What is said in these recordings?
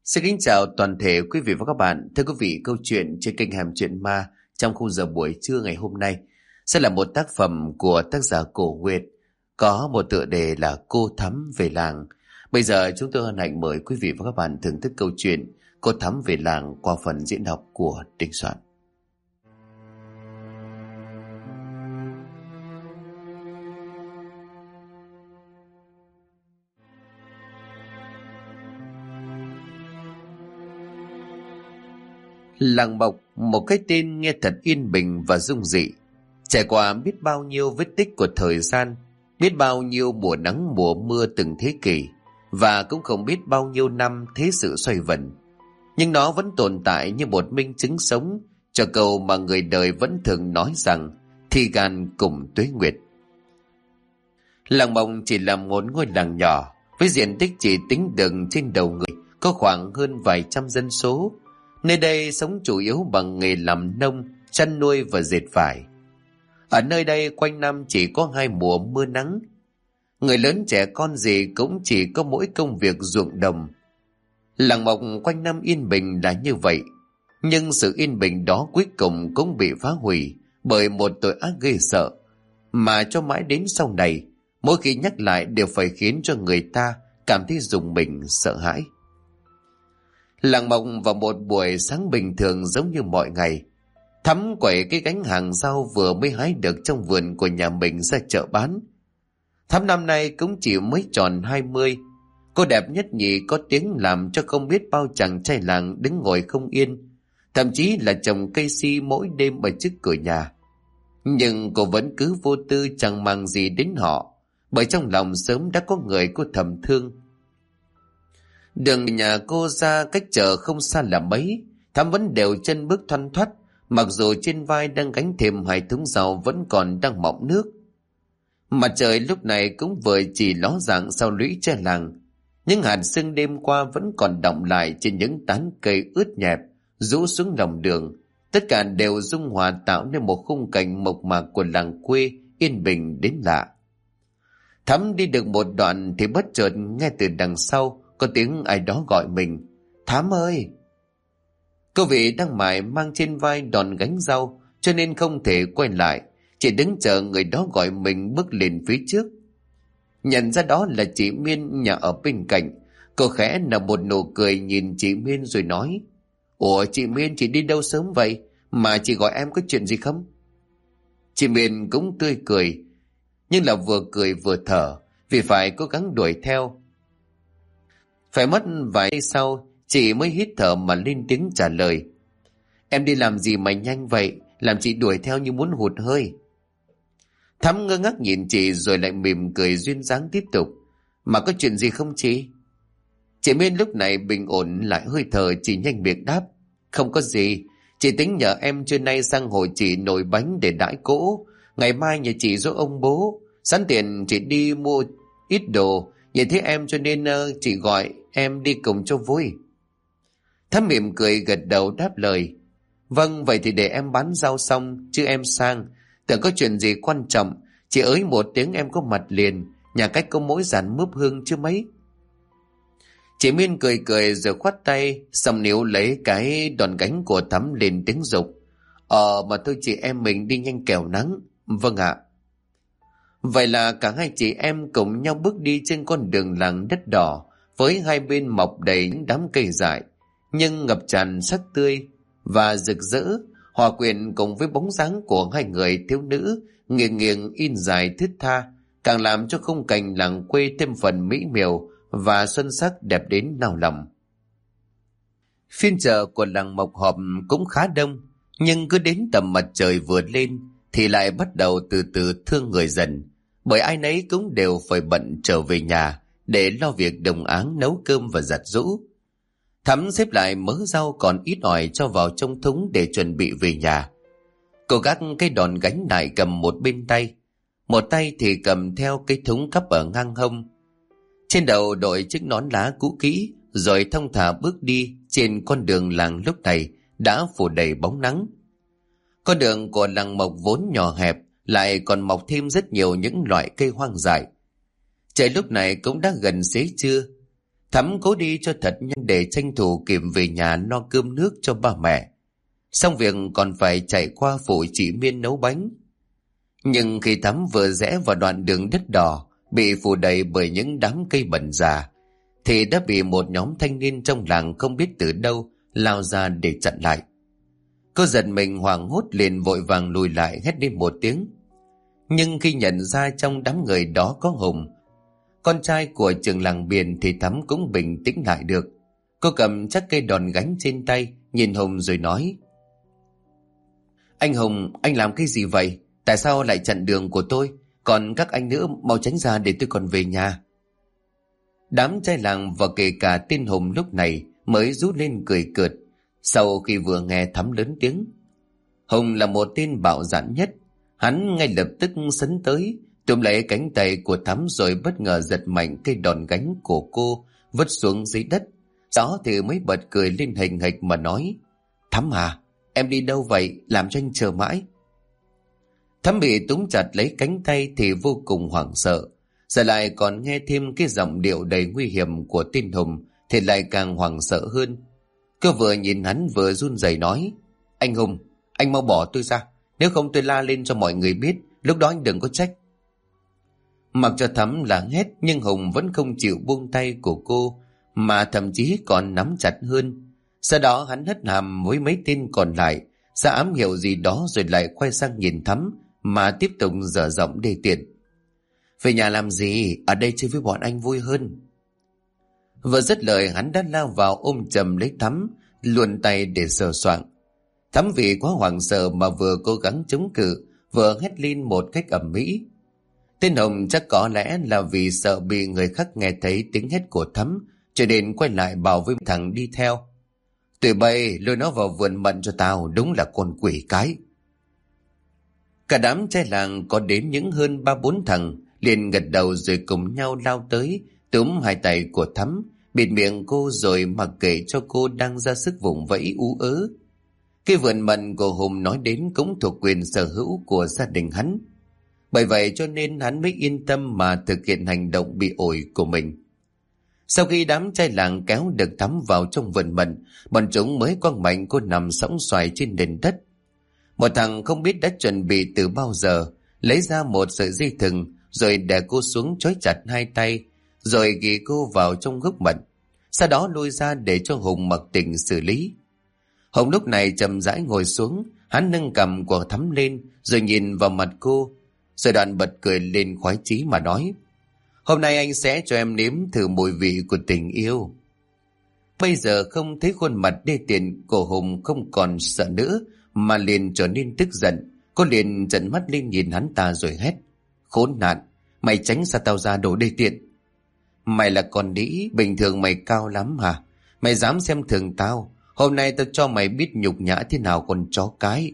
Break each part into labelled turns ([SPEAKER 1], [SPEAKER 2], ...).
[SPEAKER 1] Xin kính chào toàn thể quý vị và các bạn. Thưa quý vị, câu chuyện trên kênh Hẻm Chuyện Ma trong khung giờ buổi trưa ngày hôm nay sẽ là một tác phẩm của tác giả Cổ Nguyệt, có một tựa đề là Cô Thắm Về Làng. Bây giờ chúng tôi hân hạnh mời quý vị và các bạn thưởng thức câu chuyện Cô Thắm Về Làng qua phần diễn đọc của Đình Soạn. Làng Mộc, một cái tên nghe thật yên bình và dung dị. Trải qua biết bao nhiêu vết tích của thời gian, biết bao nhiêu mùa nắng mùa mưa từng thế kỷ, và cũng không biết bao nhiêu năm thế sự xoay vần. Nhưng nó vẫn tồn tại như một minh chứng sống cho câu mà người đời vẫn thường nói rằng thi gan cùng tuế nguyệt. Làng Mộc chỉ là một ngôi làng nhỏ, với diện tích chỉ tính được trên đầu người, có khoảng hơn vài trăm dân số. Nơi đây sống chủ yếu bằng nghề làm nông, chăn nuôi và dệt vải. Ở nơi đây quanh năm chỉ có 2 mùa mưa nắng. Người lớn trẻ con gì cũng chỉ có mỗi công việc ruộng đồng. Làng Mộc quanh năm yên bình là như vậy. Nhưng sự yên bình đó cuối cùng cũng bị phá hủy bởi một tội ác ghê sợ, mà cho mãi đến sau này, mỗi khi nhắc lại đều phải khiến cho người ta cảm thấy rùng mình sợ hãi. Làng Mộc vào một buổi sáng bình thường giống như mọi ngày, Thắm quẩy cái gánh hàng rau vừa mới hái được trong vườn của nhà mình ra chợ bán. Thắm năm nay cũng chỉ mới tròn 20. Cô đẹp nhất nhì, có tiếng làm cho không biết bao chàng trai làng đứng ngồi không yên, thậm chí là trồng cây si mỗi đêm ở trước cửa nhà. Nhưng cô vẫn cứ vô tư chẳng màng gì đến họ, bởi trong lòng sớm đã có người cô thầm thương. Đường nhà cô ra cách chợ không xa là mấy, Thắm vẫn đều chân bước thoăn thoắt, mặc dù trên vai đang gánh thêm 2 thúng rau vẫn còn đang mọng nước. Mặt trời lúc này cũng vừa chỉ ló dạng sau lũy tre làng, những hạt sương đêm qua vẫn còn đọng lại trên những tán cây ướt nhẹp rũ xuống lòng đường. Tất cả đều dung hòa tạo nên một khung cảnh mộc mạc của làng quê yên bình đến lạ. Thắm đi được một đoạn thì bất chợt nghe từ đằng sau có tiếng ai đó gọi mình. Thắm ơi! Cô vị đang mải mang trên vai đòn gánh rau, cho nên không thể quay lại, chỉ đứng chờ người đó gọi mình bước lên phía trước. Nhận ra đó là chị Miên nhà ở bên cạnh, cô khẽ nở một nụ cười nhìn chị Miên rồi nói: Ủa chị Miên, chị đi đâu sớm vậy mà chị gọi em, có chuyện gì không? Chị Miên cũng tươi cười, nhưng là vừa cười vừa thở, vì phải cố gắng đuổi theo. Phải mất vài giây sau, chị mới hít thở mà lên tiếng trả lời: Em đi làm gì mà nhanh vậy, làm chị đuổi theo như muốn hụt hơi. Thắm ngơ ngác nhìn chị rồi lại mỉm cười duyên dáng tiếp tục: Mà có chuyện gì không chị? Chị Miên lúc này bình ổn lại hơi thở, chỉ nhanh miệng đáp: Không có gì, chị tính nhờ em trưa nay sang hội chị nồi bánh để đãi cỗ, ngày mai nhà chị dỗ ông bố, sẵn tiền chị đi mua ít đồ, vậy thế em cho nên chị gọi em đi cùng cho vui. Thắm mỉm cười gật đầu đáp lời: Vâng, vậy thì để em bán rau xong chứ em sang, tưởng có chuyện gì quan trọng, chị ới một tiếng em có mặt liền, nhà cách có mỗi dàn mướp hương chứ mấy. Chị Miên cười cười rồi khoát tay, xong níu lấy cái đòn gánh của Thắm lên tiếng dục: Mà thôi chị em mình đi nhanh kẻo nắng. Vâng ạ. Vậy là cả hai chị em cùng nhau bước đi trên con đường làng đất đỏ, với hai bên mọc đầy những đám cây dại, nhưng ngập tràn sắc tươi và rực rỡ, hòa quyện cùng với bóng dáng của hai người thiếu nữ nghiêng nghiêng in dài thướt tha, càng làm cho khung cảnh làng quê thêm phần mỹ miều và xuân sắc đẹp đến nao lòng. Phiên chợ của làng Mộc Họp cũng khá đông, nhưng cứ đến tầm mặt trời vừa lên thì lại bắt đầu từ từ thương người dần, bởi ai nấy cũng đều phải bận trở về nhà để lo việc đồng áng nấu cơm và giặt giũ. Thắm xếp lại mớ rau còn ít ỏi cho vào trong thúng để chuẩn bị về nhà. Cô gác cái đòn gánh lại cầm một bên tay, một tay thì cầm theo cái thúng cắp ở ngang hông. Trên đầu đội chiếc nón lá cũ kỹ, rồi thong thả bước đi trên con đường làng lúc này đã phủ đầy bóng nắng. Con đường của làng Mộc vốn nhỏ hẹp, lại còn mọc thêm rất nhiều những loại cây hoang dại. Trời lúc này cũng đã gần xế trưa. Thắm cố đi cho thật nhanh để tranh thủ kịp về nhà lo cơm nước cho ba mẹ. Xong việc còn phải chạy qua phụ chị Miên nấu bánh. Nhưng khi Thắm vừa rẽ vào đoạn đường đất đỏ bị phủ đầy bởi những đám cây bẩn già, thì đã bị một nhóm thanh niên trong làng không biết từ đâu lao ra để chặn lại. Cô giật mình hoảng hốt liền vội vàng lùi lại hét lên một tiếng. Nhưng khi nhận ra trong đám người đó có Hùng, con trai của trưởng làng Biển, thì Thắm cũng bình tĩnh lại được. Cô cầm chắc cây đòn gánh trên tay, nhìn Hùng rồi nói: Anh Hùng, anh làm cái gì vậy? Tại sao lại chặn đường của tôi? Còn các anh nữa mau tránh ra để tôi còn về nhà. Đám trai làng và kể cả tên Hùng lúc này mới rút lên cười cợt sau khi vừa nghe Thắm lớn tiếng. Hùng là một tên bạo dạn nhất. Hắn ngay lập tức sấn tới, túm lấy cánh tay của Thắm rồi bất ngờ giật mạnh cây đòn gánh của cô, vứt xuống dưới đất. Đó thì mới bật cười lên hình hịch mà nói: Thắm à, em đi đâu vậy? Làm cho anh chờ mãi. Thắm bị túm chặt lấy cánh tay thì vô cùng hoảng sợ. Giờ lại còn nghe thêm cái giọng điệu đầy nguy hiểm của tên Hùng thì lại càng hoảng sợ hơn. Cô vừa nhìn hắn vừa run rẩy nói: Anh Hùng, anh mau bỏ tôi ra. Nếu không tôi la lên cho mọi người biết, lúc đó anh đừng có trách. Mặc cho Thắm là hét nhưng Hùng vẫn không chịu buông tay của cô, mà thậm chí còn nắm chặt hơn. Sau đó hắn hất hàm với mấy tên còn lại, ra ám hiệu gì đó rồi lại quay sang nhìn Thắm mà tiếp tục dở giọng đê tiện: Về nhà làm gì? Ở đây chơi với bọn anh vui hơn. Vừa dứt lời hắn đã lao vào ôm chầm lấy Thắm, luồn tay để sờ soạng. Thắm vì quá hoảng sợ mà vừa cố gắng chống cự, vừa hét lên một cách ầm ĩ. Tên Hồng chắc có lẽ là vì sợ bị người khác nghe thấy tiếng hét của Thắm, cho nên quay lại bảo với thằng đi theo: Tụi bay lôi nó vào vườn mận cho tao, đúng là con quỷ cái. Cả đám trai làng có đến những hơn 3-4 thằng liền gật đầu rồi cùng nhau lao tới, túm hai tay của Thắm, bịt miệng cô rồi mặc kệ cho cô đang ra sức vùng vẫy ú ớ. Cái vườn mận của Hùng nói đến cũng thuộc quyền sở hữu của gia đình hắn. Bởi vậy cho nên hắn mới yên tâm mà thực hiện hành động bị ổi của mình. Sau khi đám trai làng kéo được Thắm vào trong vườn mận, bọn chúng mới quăng mạnh cô nằm sõng xoài trên nền đất. Một thằng không biết đã chuẩn bị từ bao giờ, lấy ra một sợi dây thừng rồi đè cô xuống trói chặt hai tay, rồi ghi cô vào trong gốc mận. Sau đó lôi ra để cho Hùng mặc định xử lý. Hùng lúc này chậm rãi ngồi xuống, hắn nâng cằm của Thắm lên rồi nhìn vào mặt cô, rồi đoạn bật cười lên khoái chí mà nói: Hôm nay anh sẽ cho em nếm thử mùi vị của tình yêu. Bây giờ không thấy khuôn mặt đê tiện của Hùng không còn sợ nữa, mà liền trở nên tức giận. Cô liền trợn mắt lên nhìn hắn ta rồi hét: Khốn nạn, mày tránh xa tao ra, đồ đê tiện. Mày là con đĩ, bình thường mày cao lắm hả? Mày dám xem thường tao? Hôm nay tao cho mày biết nhục nhã thế nào con chó cái.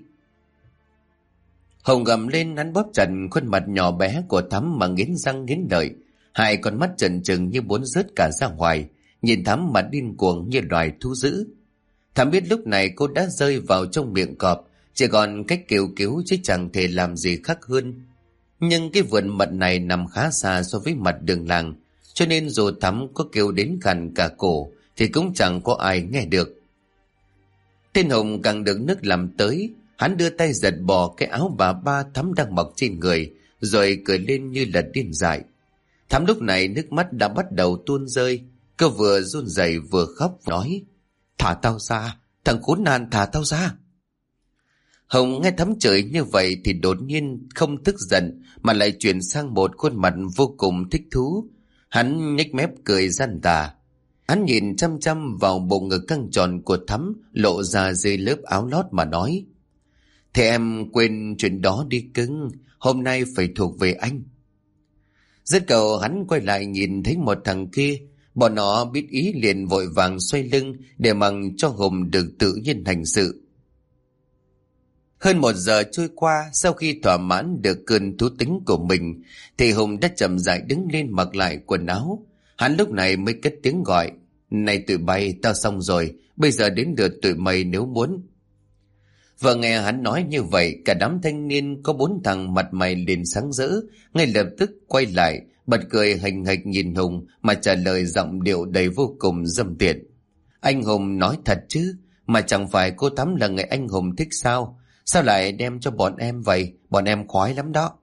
[SPEAKER 1] Hồng gầm lên, hắn bóp chặt khuôn mặt nhỏ bé của Thắm mà nghiến răng nghiến lợi, hai con mắt trần trừng như muốn rớt cả ra ngoài, nhìn Thắm mà điên cuồng như loài thú dữ. Thắm biết lúc này cô đã rơi vào trong miệng cọp, chỉ còn cách kêu cứu chứ chẳng thể làm gì khác hơn. Nhưng cái vườn mận này nằm khá xa so với mặt đường làng, cho nên dù Thắm có kêu đến khàn cả cổ thì cũng chẳng có ai nghe được. Tên Hùng càng được nước làm tới, hắn đưa tay giật bỏ cái áo bà ba Thắm đang mặc trên người, rồi cười lên như là điên dại. Thắm lúc này nước mắt đã bắt đầu tuôn rơi, cô vừa run rẩy vừa khóc nói: Thả tao ra, thằng khốn nạn, thả tao ra. Hồng nghe Thắm chửi như vậy thì đột nhiên không tức giận mà lại chuyển sang một khuôn mặt vô cùng thích thú. Hắn nhếch mép cười gian tà. Hắn nhìn chăm chăm vào bộ ngực căng tròn của Thắm lộ ra dưới lớp áo lót mà nói: Thế em quên chuyện đó đi cưng, hôm nay phải thuộc về anh. Dứt câu hắn quay lại nhìn thấy một thằng kia, bọn nó biết ý liền vội vàng xoay lưng để mặc cho Hùng được tự nhiên hành sự. Hơn 1 giờ trôi qua, sau khi thỏa mãn được cơn thú tính của mình thì Hùng đã chậm rãi đứng lên mặc lại quần áo. Hắn lúc này mới cất tiếng gọi: Này tụi bay, tao xong rồi, bây giờ đến lượt tụi mày nếu muốn. Vừa nghe hắn nói như vậy, cả đám thanh niên có 4 thằng mặt mày liền sáng rỡ, ngay lập tức quay lại bật cười hình hạch nhìn Hùng mà trả lời giọng điệu đầy vô cùng dâm tiện. Anh Hùng nói thật chứ, mà chẳng phải cô Thắm là người anh Hùng thích sao? Sao lại đem cho bọn em vậy? Bọn em khoái lắm đó.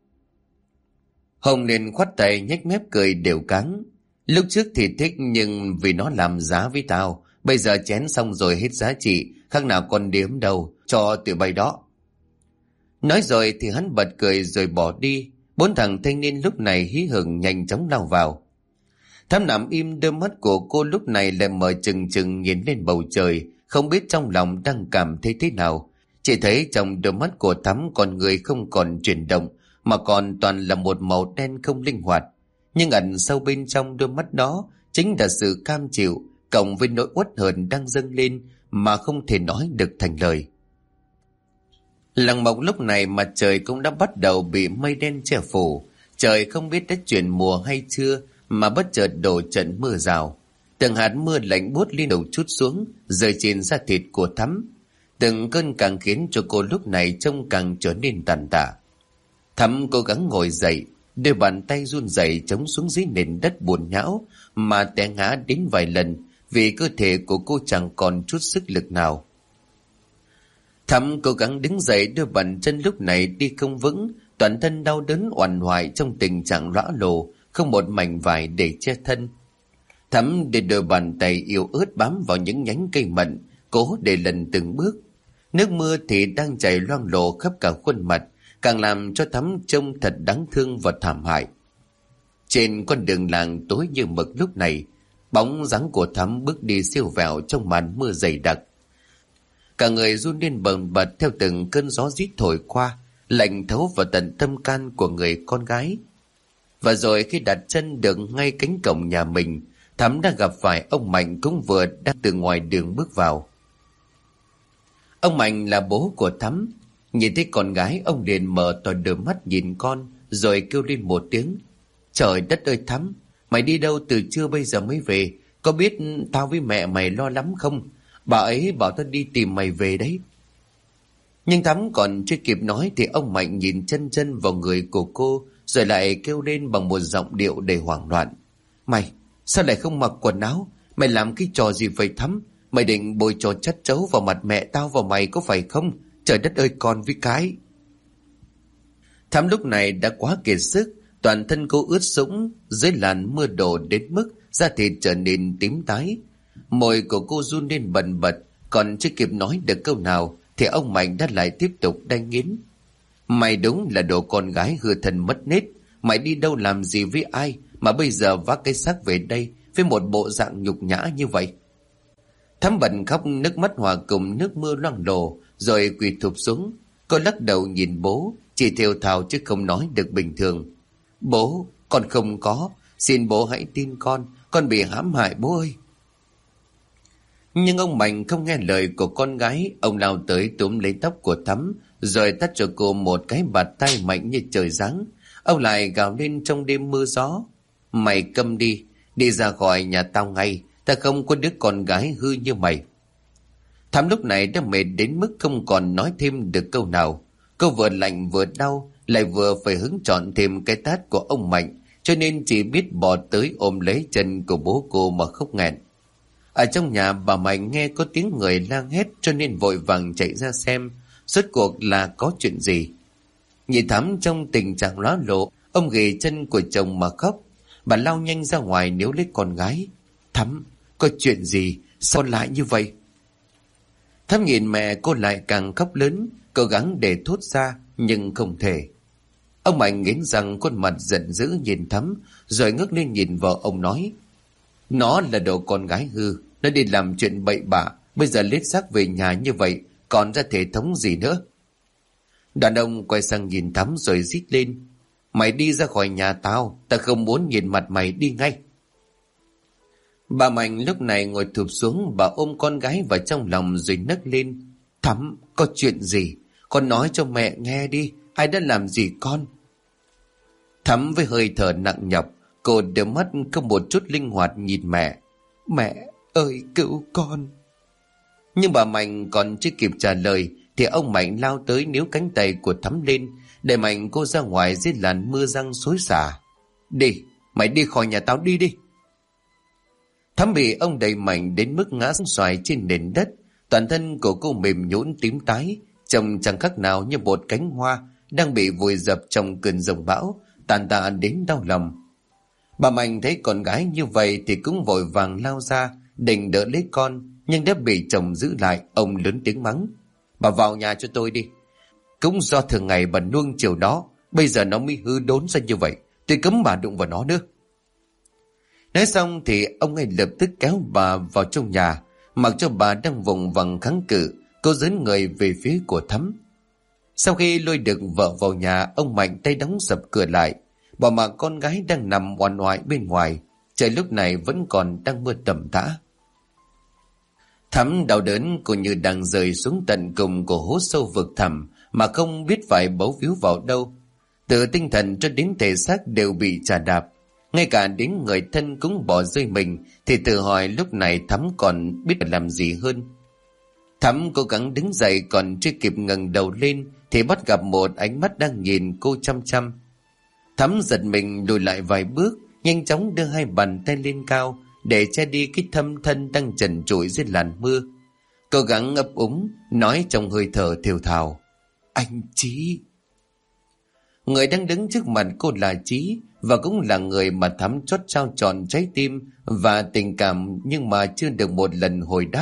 [SPEAKER 1] Hùng liền khoát tay nhếch mép cười đều cáng. Lúc trước thì thích, nhưng vì nó làm giá với tao, bây giờ chén xong rồi hết giá trị, khác nào con điếm đâu, cho tụi bay đó. Nói rồi thì hắn bật cười rồi bỏ đi. Bốn thằng thanh niên lúc này hí hửng nhanh chóng lao vào. Thắm nằm im, đôi mắt của cô lúc này lại mở trừng trừng nhìn lên bầu trời, không biết trong lòng đang cảm thấy thế nào. Chỉ thấy trong đôi mắt của Thắm con người không còn chuyển động, mà còn toàn là một màu đen không linh hoạt. Nhưng ẩn sâu bên trong đôi mắt đó chính là sự cam chịu, cộng với nỗi uất hờn đang dâng lên mà không thể nói được thành lời. Làng Mộc lúc này mặt trời cũng đã bắt đầu bị mây đen che phủ. Trời không biết đã chuyển mùa hay chưa mà bất chợt đổ trận mưa rào. Từng hạt mưa lạnh buốt liên tục trút xuống, rơi trên da thịt của Thắm. Từng cơn càng khiến cho cô lúc này trông càng trở nên tàn tạ. Thắm cố gắng ngồi dậy, đôi bàn tay run rẩy chống xuống dưới nền đất buồn nhão mà té ngã đến vài lần, vì cơ thể của cô chẳng còn chút sức lực nào. Thắm cố gắng đứng dậy, đôi bàn chân lúc này đi không vững, toàn thân đau đớn oằn hoài trong tình trạng lõa lồ, không một mảnh vải để che thân. Thắm để đôi bàn tay yếu ớt bám vào những nhánh cây mận, cố để lần từng bước. Nước mưa thì đang chảy loang lổ khắp cả khuôn mặt, càng làm cho Thắm trông thật đáng thương và thảm hại. Trên con đường làng tối như mực lúc này, bóng dáng của Thắm bước đi siêu vẹo trong màn mưa dày đặc. Cả người run lên bần bật theo từng cơn gió rít thổi qua, lạnh thấu vào tận tâm can của người con gái. Và rồi khi đặt chân được ngay cánh cổng nhà mình, Thắm đã gặp phải ông Mạnh cũng vừa đang từ ngoài đường bước vào. Ông Mạnh là bố của Thắm. Nhìn thấy con gái, ông liền mở to đôi mắt nhìn con, rồi kêu lên một tiếng. Trời đất ơi Thắm, mày đi đâu từ trưa bây giờ mới về? Có biết tao với mẹ mày lo lắm không? Bà ấy bảo tao đi tìm mày về đấy. Nhưng Thắm còn chưa kịp nói thì ông Mạnh nhìn chân chân vào người của cô, rồi lại kêu lên bằng một giọng điệu đầy hoảng loạn. Mày, sao lại không mặc quần áo? Mày làm cái trò gì vậy Thắm? Mày định bôi trò chất chấu vào mặt mẹ tao và mày có phải không? Trời đất ơi con với cái. Thắm lúc này đã quá kiệt sức, toàn thân cô ướt sũng dưới làn mưa đổ đến mức da thịt trở nên tím tái. Môi của cô run lên bần bật, còn chưa kịp nói được câu nào thì ông Mạnh đã lại tiếp tục đanh nghiến. Mày đúng là đồ con gái hư thân mất nết. Mày đi đâu làm gì với ai mà bây giờ vác cái xác về đây với một bộ dạng nhục nhã như vậy? Thắm bật khóc, nước mắt hòa cùng nước mưa loang lổ, rồi quỳ thụp xuống. Cô lắc đầu nhìn bố, chỉ thều thào chứ không nói được bình thường. Bố, con không có, xin bố hãy tin con bị hãm hại bố ơi. Nhưng ông Mạnh không nghe lời của con gái, ông lao tới túm lấy tóc của Thắm, rồi tát cho cô một cái bạt tay mạnh như trời giáng. Ông lại gào lên trong đêm mưa gió. Mày câm đi, đi ra khỏi nhà tao ngay, ta không có đứa con gái hư như mày. Thắm lúc này đã mệt đến mức không còn nói thêm được câu nào. Cô vừa lạnh vừa đau, lại vừa phải hứng trọn thêm cái tát của ông Mạnh, cho nên chỉ biết bò tới ôm lấy chân của bố cô mà khóc nghẹn. Ở trong nhà bà Mạnh nghe có tiếng người la hét cho nên vội vàng chạy ra xem rốt cuộc là có chuyện gì. Nhìn Thắm trong tình trạng lóa lộ, ông ghì chân của chồng mà khóc. Bà lao nhanh ra ngoài níu lấy con gái. Thắm, có chuyện gì? Sao lại như vậy? Thắm nhìn mẹ cô lại càng khóc lớn, cố gắng để thốt ra nhưng không thể. Ông Mạnh nghiến răng, khuôn mặt giận dữ nhìn Thắm, rồi ngước lên nhìn vợ ông nói. Nó là đồ con gái hư, nó đi làm chuyện bậy bạ, bây giờ lết xác về nhà như vậy, còn ra thể thống gì nữa? Đàn ông quay sang nhìn Thắm rồi rít lên. Mày đi ra khỏi nhà tao, ta không muốn nhìn mặt mày, đi ngay. Bà Mạnh lúc này ngồi thụp xuống, bà ôm con gái vào trong lòng rồi nấc lên. Thắm, có chuyện gì? Con nói cho mẹ nghe đi, ai đã làm gì con? Thắm với hơi thở nặng nhọc, cô đôi mắt không một chút linh hoạt nhìn mẹ. Mẹ ơi cứu con. Nhưng bà Mạnh còn chưa kịp trả lời thì ông Mạnh lao tới níu cánh tay của Thắm lên, để Mạnh cô ra ngoài dưới làn mưa răng xối xả. Đi, mày đi khỏi nhà tao, đi đi. Thắm bị ông đẩy mạnh đến mức ngã xoài trên nền đất. Toàn thân của cô mềm nhũn tím tái, trông chẳng khác nào như một cánh hoa đang bị vùi dập trong cơn giông bão, tàn tạ đến đau lòng. Bà Mạnh thấy con gái như vậy thì cũng vội vàng lao ra định đỡ lấy con, nhưng đã bị chồng giữ lại. Ông lớn tiếng mắng: Bà vào nhà cho tôi đi. Cũng do thường ngày bà nuông chiều đó, bây giờ nó mới hư đốn ra như vậy. Tôi cấm bà đụng vào nó nữa. Nói xong thì ông ấy lập tức kéo bà vào trong nhà, mặc cho bà đang vùng vằng kháng cự. Cô dướn người về phía của Thắm. Sau khi lôi được vợ vào nhà, ông mạnh tay đóng sập cửa lại, bỏ mặc con gái đang nằm oằn oại bên ngoài. Trời lúc này vẫn còn đang mưa tầm tã. Thắm đau đớn, cô như đang rơi xuống tận cùng của hố sâu vực thẳm mà không biết phải bấu víu vào đâu. Từ tinh thần cho đến thể xác đều bị chà đạp, ngay cả đến người thân cũng bỏ rơi mình. Thì tự hỏi lúc này Thắm còn biết làm gì hơn. Thắm cố gắng đứng dậy, còn chưa kịp ngẩng đầu lên thì bắt gặp một ánh mắt đang nhìn cô chăm chăm. Thắm giật mình lùi lại vài bước, nhanh chóng đưa hai bàn tay lên cao để che đi cái thâm thân đang trần trụi dưới làn mưa. Cố gắng ấp úng nói trong hơi thở thều thào: Anh Chí. Người đang đứng trước mặt cô là Chí, và cũng là người mà Thắm chót trao trọn trái tim và tình cảm, nhưng mà chưa được một lần hồi đáp.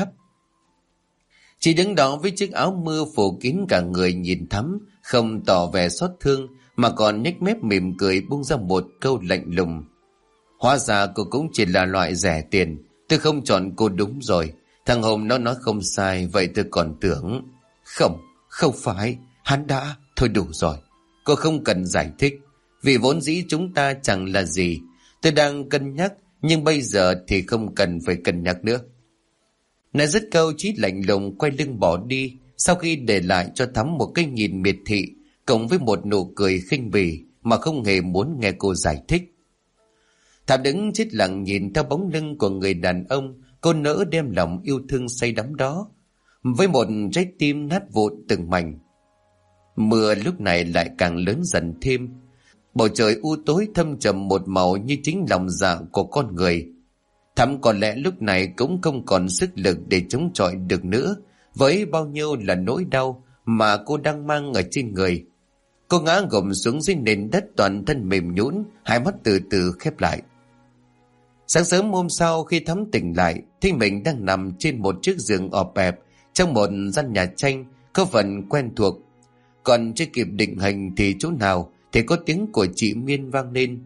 [SPEAKER 1] Chị đứng đó với chiếc áo mưa phủ kín cả người, nhìn Thắm không tỏ vẻ xót thương mà còn nhếch mép mỉm cười, buông ra một câu lạnh lùng: Hóa ra cô cũng chỉ là loại rẻ tiền. Tôi không chọn cô đúng rồi. Thằng Hùng nó nói không sai, vậy tôi còn tưởng... Không phải. Hắn đã... Thôi đủ rồi. Cô không cần giải thích. Vì vốn dĩ chúng ta chẳng là gì. Tôi đang cân nhắc, nhưng bây giờ thì không cần phải cân nhắc nữa. Nói dứt câu, Chí lạnh lùng quay lưng bỏ đi, sau khi để lại cho Thắm một cái nhìn miệt thị cộng với một nụ cười khinh bỉ mà không hề muốn nghe cô giải thích. Thắm đứng chết lặng nhìn theo bóng lưng của người đàn ông cô nỡ đem lòng yêu thương say đắm đó, với một trái tim nát vụn từng mảnh. Mưa lúc này lại càng lớn dần thêm. Bầu trời u tối thâm trầm một màu như chính lòng dạ của con người. Thắm có lẽ lúc này cũng không còn sức lực để chống chọi được nữa với bao nhiêu là nỗi đau mà cô đang mang ở trên người. Cô ngã gục xuống dưới nền đất, toàn thân mềm nhũn, hai mắt từ từ khép lại. Sáng sớm hôm sau, khi Thắm tỉnh lại thì mình đang nằm trên một chiếc giường ọp ẹp trong một gian nhà tranh có phần quen thuộc. Còn chưa kịp định hình thì chỗ nào thì có tiếng của chị Miên vang lên: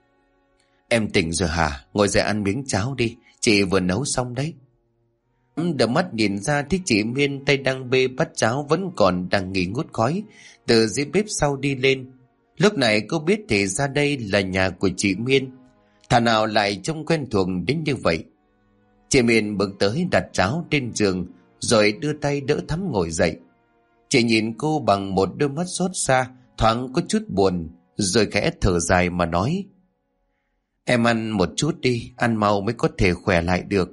[SPEAKER 1] Em tỉnh rồi hả? Ngồi dậy ăn miếng cháo đi, chị vừa nấu xong đấy. Đợt mắt nhìn ra thì chị Miên tay đang bê bát cháo vẫn còn đang nghi ngút khói từ dưới bếp sau đi lên. Lúc này cô biết thì ra đây là nhà của chị Miên. Thà nào lại trông quen thuộc đến như vậy. Chị Miên bước tới đặt cháo trên giường rồi đưa tay đỡ Thắm ngồi dậy. Chị nhìn cô bằng một đôi mắt xót xa, thoáng có chút buồn, rồi khẽ thở dài mà nói: Em ăn một chút đi, ăn mau mới có thể khỏe lại được.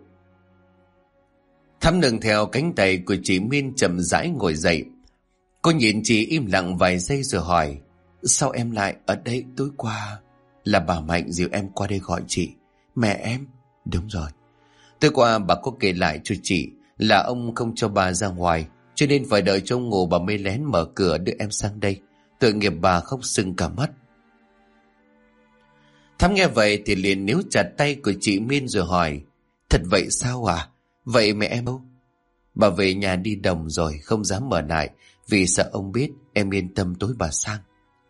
[SPEAKER 1] Thắm nương theo cánh tay của chị Miên chậm rãi ngồi dậy. Cô nhìn chị im lặng vài giây rồi hỏi: Sao em lại ở đây? Tối qua là bà Mạnh dìu em qua đây gọi chị. Mẹ em? Đúng rồi. Tối qua bà có kể lại cho chị là ông không cho bà ra ngoài, cho nên phải đợi cho ông ngủ bà mới lén mở cửa đưa em sang đây. Tội nghiệp bà khóc sưng cả mắt. Thắm nghe vậy thì liền níu chặt tay của chị Miên rồi hỏi: Thật vậy sao à? Vậy mẹ em đâu? Bà về nhà đi đồng rồi, không dám mở lại vì sợ ông biết. Em yên tâm, tối bà sang.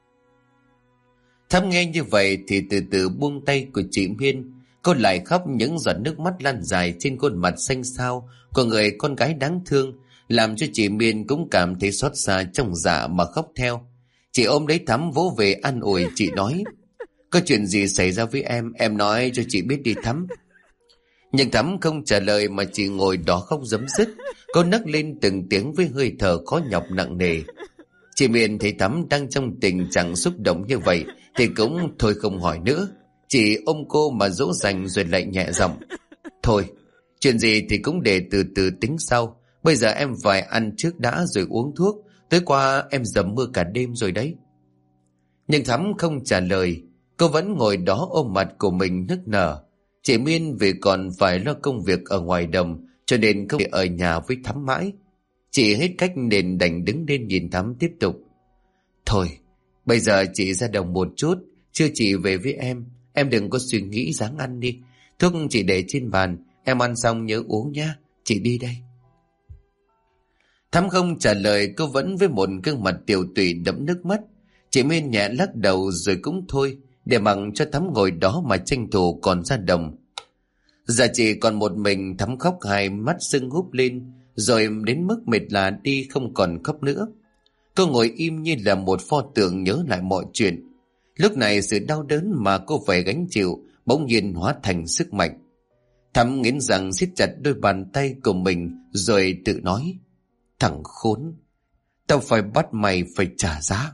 [SPEAKER 1] Thắm nghe như vậy thì từ từ buông tay của chị Miên. Cô lại khóc, những giọt nước mắt lan dài trên khuôn mặt xanh xao của người con gái đáng thương, làm cho chị Miên cũng cảm thấy xót xa trong dạ mà khóc theo. Chị ôm lấy Thắm vỗ về an ủi. Chị nói: Có chuyện gì xảy ra với em nói cho chị biết đi Thắm. Nhưng Thắm không trả lời mà chỉ ngồi đó khóc rấm rứt. Cô nấc lên từng tiếng với hơi thở khó nhọc nặng nề. Chị Miên thấy Thắm đang trong tình trạng xúc động như vậy thì cũng thôi không hỏi nữa. Chị ôm cô mà dỗ dành rồi lại nhẹ giọng: Thôi, chuyện gì thì cũng để từ từ tính sau. Bây giờ em phải ăn trước đã rồi uống thuốc. Tối qua em dầm mưa cả đêm rồi đấy. Nhưng Thắm không trả lời. Cô vẫn ngồi đó ôm mặt của mình nức nở. Chị Miên vì còn phải lo công việc ở ngoài đồng cho nên không thể ở nhà với Thắm mãi. Chị hết cách nên đành đứng lên nhìn Thắm tiếp tục. Thôi, bây giờ chị ra đồng một chút, chưa chị về với em đừng có suy nghĩ ráng ăn đi. Thuốc chị để trên bàn, em ăn xong nhớ uống nhá, chị đi đây. Thắm không trả lời, cô vẫn với một gương mặt tiều tụy đẫm nước mắt. Chị Miên nhẹ lắc đầu rồi cũng thôi, để mặc cho Thắm ngồi đó mà tranh thủ còn ra đồng. Giờ chị còn một mình, Thắm khóc hai mắt sưng húp lên, rồi đến mức mệt là đi không còn khóc nữa. Cô ngồi im như là một pho tượng nhớ lại mọi chuyện. Lúc này sự đau đớn mà cô phải gánh chịu bỗng nhiên hóa thành sức mạnh. Thắm nghiến răng siết chặt đôi bàn tay của mình rồi tự nói: thằng khốn, tao phải bắt mày phải trả giá.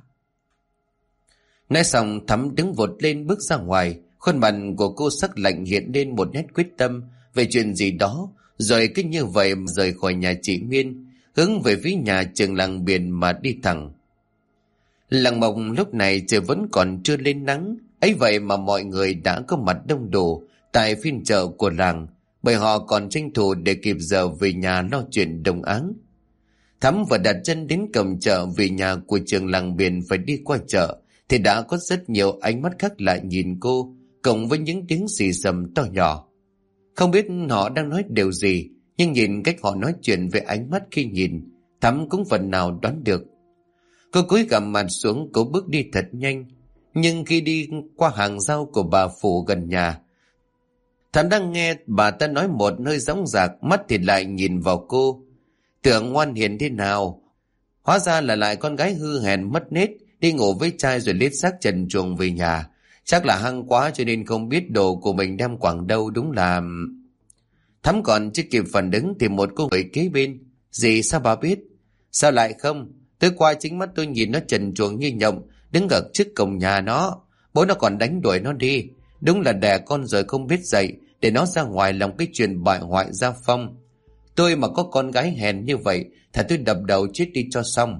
[SPEAKER 1] Nói xong Thắm đứng vụt lên bước ra ngoài. Khuôn mặt của cô sắc lạnh hiện lên một nét quyết tâm về chuyện gì đó, rồi cứ như vậy rời khỏi nhà chị Miên, hướng về phía nhà trường làng biển mà đi thẳng. Làng Mộc lúc này trời vẫn còn chưa lên nắng, ấy vậy mà mọi người đã có mặt đông đủ tại phiên chợ của làng, bởi họ còn tranh thủ để kịp giờ về nhà lo chuyện đồng áng. Thắm vừa đặt chân đến cổng chợ vì nhà của trường làng biển phải đi qua chợ, thì đã có rất nhiều ánh mắt khác lại nhìn cô, cộng với những tiếng xì xầm to nhỏ. Không biết họ đang nói điều gì, nhưng nhìn cách họ nói chuyện với ánh mắt khi nhìn, Thắm cũng phần nào đoán được. Cô cúi gằm mặt xuống, cố bước đi thật nhanh, nhưng khi đi qua hàng rau của bà Phủ gần nhà, Thắm đang nghe bà ta nói một nơi dõng dạc, mắt thì lại nhìn vào cô. Tưởng ngoan hiền thế nào, hóa ra là lại con gái hư hèn mất nết, đi ngủ với trai rồi lết xác trần truồng về nhà. Chắc là hăng quá cho nên không biết đồ của mình đem quảng đâu, đúng là... Thắm còn chưa kịp phản ứng thì một cô người kế bên: gì, sao bà biết? Sao lại không? Tối qua chính mắt tôi nhìn nó trần truồng như nhộng, đứng ở trước cổng nhà nó. Bố nó còn đánh đuổi nó đi. Đúng là đẻ con rồi không biết dạy, để nó ra ngoài làm cái chuyện bại hoại gia phong. Tôi mà có con gái hèn như vậy, thà tôi đập đầu chết đi cho xong.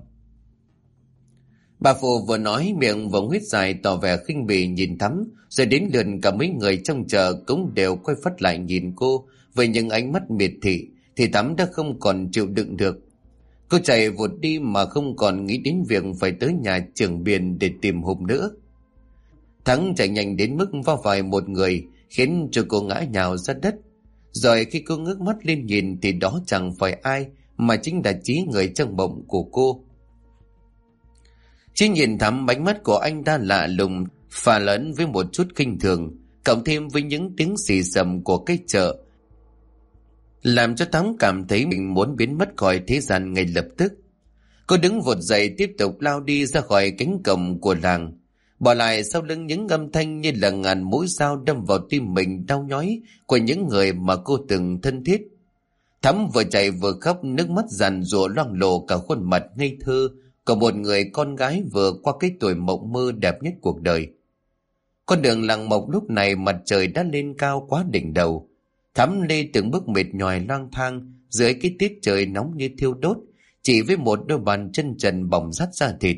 [SPEAKER 1] Bà Phụ vừa nói miệng vừa huyết dài tỏ vẻ khinh bỉ nhìn Thắm, rồi đến lượt cả mấy người trong chợ cũng đều quay phắt lại nhìn cô với những ánh mắt miệt thị, thì Thắm đã không còn chịu đựng được. Cô chạy vụt đi mà không còn nghĩ đến việc phải tới nhà trưởng biển để tìm Hùng nữa. Thắng chạy nhanh đến mức va phải một người, khiến cho cô ngã nhào ra đất. Rồi khi cô ngước mắt lên nhìn thì đó chẳng phải ai mà chính là Chí, người trong mộng của cô. Chí nhìn Thắm, ánh mắt của anh ta lạ lùng, pha lẫn với một chút khinh thường, cộng thêm với những tiếng xì xầm của cái chợ, làm cho Thắm cảm thấy mình muốn biến mất khỏi thế gian ngay lập tức. Cô đứng vụt dậy tiếp tục lao đi ra khỏi cánh cổng của làng, bỏ lại sau lưng những âm thanh như là ngàn mũi dao đâm vào tim mình đau nhói của những người mà cô từng thân thiết. Thắm vừa chạy vừa khóc, nước mắt giàn giụa loang lổ cả khuôn mặt ngây thơ của một người con gái vừa qua cái tuổi mộng mơ đẹp nhất cuộc đời. Con đường làng Mộc lúc này mặt trời đã lên cao quá đỉnh đầu. Thắm lê từng bước mệt nhoài lang thang dưới cái tiết trời nóng như thiêu đốt, chỉ với một đôi bàn chân trần bỏng rát da thịt.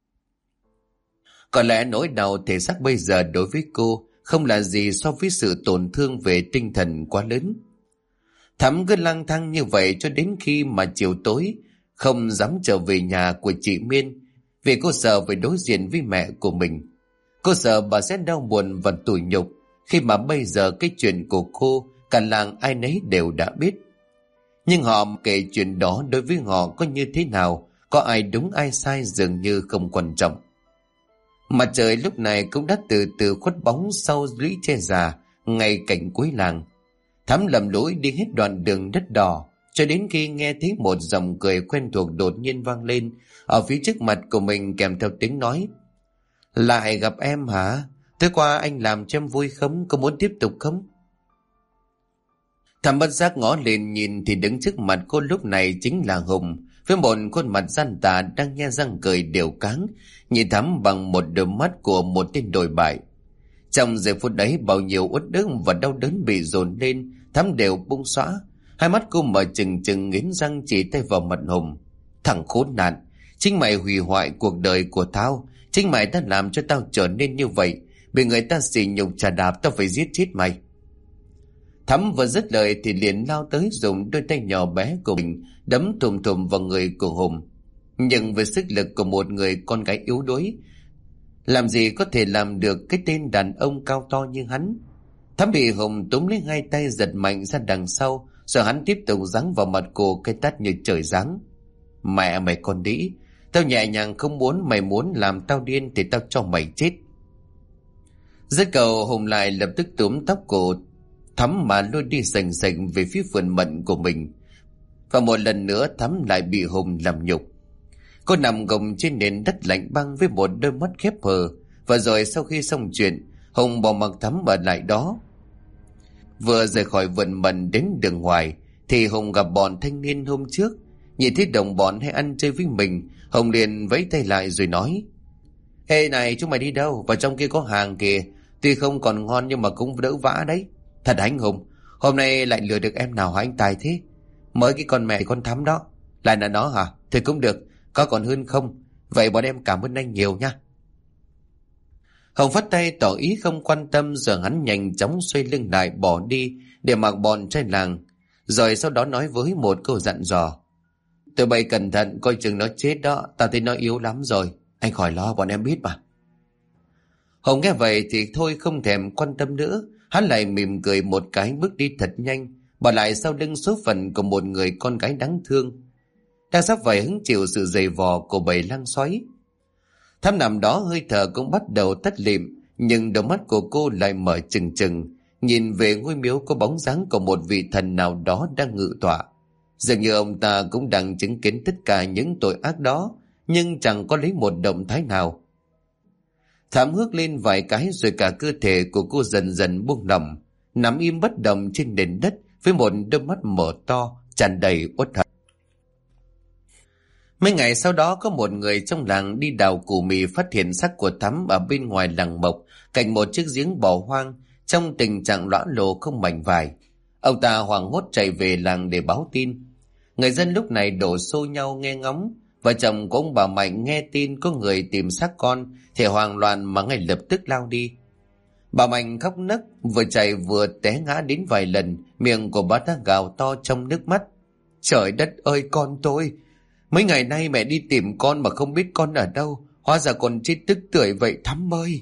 [SPEAKER 1] Có lẽ nỗi đau thể xác bây giờ đối với cô không là gì so với sự tổn thương về tinh thần quá lớn. Thắm cứ lang thang như vậy cho đến khi mà chiều tối không dám trở về nhà của chị Miên, vì cô sợ phải đối diện với mẹ của mình. Cô sợ bà sẽ đau buồn và tủi nhục khi mà bây giờ cái chuyện của cô cả làng ai nấy đều đã biết. Nhưng họ kể chuyện đó đối với họ có như thế nào, có ai đúng ai sai dường như không quan trọng. Mặt trời lúc này cũng đã từ từ khuất bóng sau lũy tre già ngay cạnh cuối làng. Thắm lầm lũi đi hết đoạn đường đất đỏ cho đến khi nghe thấy một giọng cười quen thuộc đột nhiên vang lên ở phía trước mặt của mình, kèm theo tiếng nói: lại gặp em hả? Tối qua anh làm cho em vui không? Có muốn tiếp tục không? Thắm bất giác ngó lên nhìn thì đứng trước mặt cô lúc này chính là Hùng, với một khuôn mặt gian tà đang nhe răng cười đều cáng, nhìn Thắm bằng một đôi mắt của một tên đồi bại. Trong giây phút ấy, bao nhiêu uất ức và đau đớn bị dồn lên, Thắm đều bung xõa. Hai mắt cô mở trừng trừng, nghiến răng chỉ tay vào mặt Hùng: thằng khốn nạn, chính mày hủy hoại cuộc đời của tao, chính mày đã làm cho tao trở nên như vậy. bị người ta sỉ nhục chà đạp, tao phải giết chết mày. Thắm vừa dứt lời thì liền lao tới dùng đôi tay nhỏ bé của mình đấm thùm thùm vào người của Hùng. Nhưng với sức lực của một người con gái yếu đuối, làm gì có thể làm được cái tên đàn ông cao to như hắn. Thắm bị Hùng túm lấy hai tay giật mạnh ra đằng sau, rồi hắn tiếp tục giáng vào mặt cô cái tát như trời giáng. Mẹ mày con đĩ, tao nhẹ nhàng không muốn, mày muốn làm tao điên thì tao cho mày chết. Dứt cầu, Hùng lại lập tức túm tóc cô Thắm mà lôi đi sành sành về phía vườn mận của mình. Và một lần nữa Thắm lại bị Hùng làm nhục. Cô nằm gồng trên nền đất lạnh băng với một đôi mắt khép hờ. Và rồi sau khi xong chuyện, Hùng bỏ mặc Thắm ở lại đó. Vừa rời khỏi vườn mận đến đường ngoài thì Hùng gặp bọn thanh niên hôm trước. Nhìn thấy đồng bọn hay ăn chơi với mình, Hùng liền vẫy tay lại rồi nói: Ê này, chúng mày đi đâu? Vào trong kia có hàng kìa. Tuy không còn ngon nhưng mà cũng đỡ vã đấy. Thật anh Hùng, hôm nay lại lừa được em nào hả anh Tài thế? Mới cái con mẹ con Thắm đó. Lại là nó hả? Thì cũng được, có còn hơn không? Vậy bọn em cảm ơn anh nhiều nha. Hùng phất tay tỏ ý không quan tâm, rồi hắn nhanh chóng xoay lưng lại bỏ đi để mặc bọn trai làng. Rồi sau đó nói với một câu dặn dò: Tụi bay cẩn thận, coi chừng nó chết đó, ta thấy nó yếu lắm rồi. Anh khỏi lo, bọn em biết mà. Hùng nghe vậy thì thôi không thèm quan tâm nữa. Hắn lại mỉm cười một cái bước đi thật nhanh, bỏ lại sau lưng số phận của một người con gái đáng thương đang sắp phải hứng chịu sự giày vò của bầy lang xoáy. Thắm nằm đó hơi thở cũng bắt đầu tắt lịm, nhưng đôi mắt của cô lại mở trừng trừng, nhìn về ngôi miếu có bóng dáng của một vị thần nào đó đang ngự tọa. Dường như ông ta cũng đang chứng kiến tất cả những tội ác đó, nhưng chẳng có lấy một động thái nào. Thắm hước lên vài cái rồi cả cơ thể của cô dần dần buông lỏng, nằm im bất động trên nền đất với một đôi mắt mở to tràn đầy uất hận. Mấy ngày sau đó có một người trong làng đi đào củ mì phát hiện xác của Thắm ở bên ngoài làng mộc cạnh một chiếc giếng bỏ hoang trong tình trạng lõa lồ không mảnh vải. Ông ta hoảng hốt chạy về làng để báo tin. Người dân lúc này đổ xô nhau nghe ngóng. Vợ chồng của ông bà Mạnh nghe tin có người tìm xác con thì hoang loạn mà ngay lập tức lao đi. Bà Mạnh khóc nấc, vừa chạy vừa té ngã đến vài lần, miệng của bà ta gào to trong nước mắt. Trời đất ơi con tôi! Mấy ngày nay mẹ đi tìm con mà không biết con ở đâu, hóa ra con chết tức tưởi vậy Thắm ơi!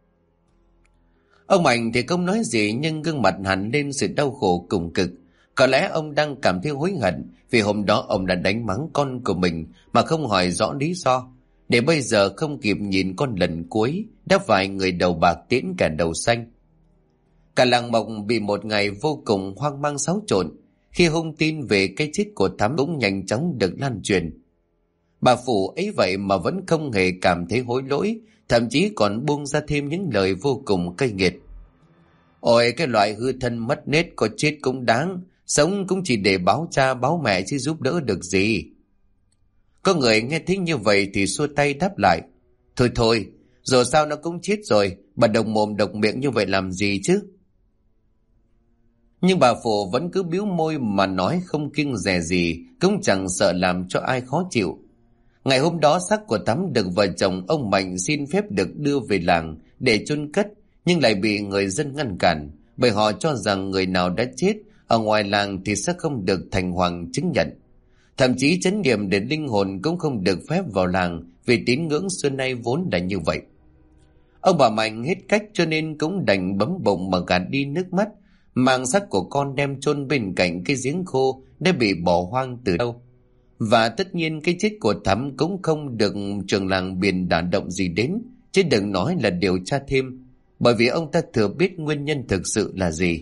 [SPEAKER 1] Ông Mạnh thì không nói gì nhưng gương mặt hằn lên sự đau khổ cùng cực. Có lẽ ông đang cảm thấy hối hận vì hôm đó ông đã đánh mắng con của mình mà không hỏi rõ lý do, để bây giờ không kịp nhìn con lần cuối đã vài người đầu bạc tiễn cả đầu xanh. Cả làng Mộc bị một ngày vô cùng hoang mang xáo trộn khi thông tin về cái chết của Thắm cũng nhanh chóng được lan truyền. Bà Phủ ấy vậy mà vẫn không hề cảm thấy hối lỗi, thậm chí còn buông ra thêm những lời vô cùng cay nghiệt. Ôi cái loại hư thân mất nết, có chết cũng đáng, sống cũng chỉ để báo cha báo mẹ chứ giúp đỡ được gì. Có người nghe thấy như vậy thì xua tay đáp lại: Thôi thôi, dù sao nó cũng chết rồi, bà đồng mồm độc miệng như vậy làm gì chứ. Nhưng bà Phủ vẫn cứ biếu môi mà nói không kiêng dè gì, cũng chẳng sợ làm cho ai khó chịu. Ngày hôm đó xác của Thắm được vợ chồng ông Mạnh xin phép được đưa về làng để chôn cất, nhưng lại bị người dân ngăn cản, bởi họ cho rằng người nào đã chết ở ngoài làng thì sẽ không được thành hoàng chứng nhận. Thậm chí chánh niệm đến linh hồn cũng không được phép vào làng vì tín ngưỡng xưa nay vốn là như vậy. Ông bà Mạnh hết cách cho nên cũng đành bấm bụng mà gạt đi nước mắt, mang xác của con đem chôn bên cạnh cái giếng khô đã bị bỏ hoang từ lâu. Và tất nhiên cái chết của Thắm cũng không được trường làng biển đả động gì đến, chứ đừng nói là điều tra thêm, bởi vì ông ta thừa biết nguyên nhân thực sự là gì.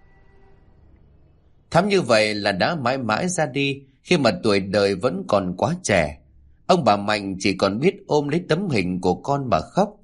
[SPEAKER 1] Thắm như vậy là đã mãi mãi ra đi khi mà tuổi đời vẫn còn quá trẻ. Ông bà Mạnh chỉ còn biết ôm lấy tấm hình của con mà khóc.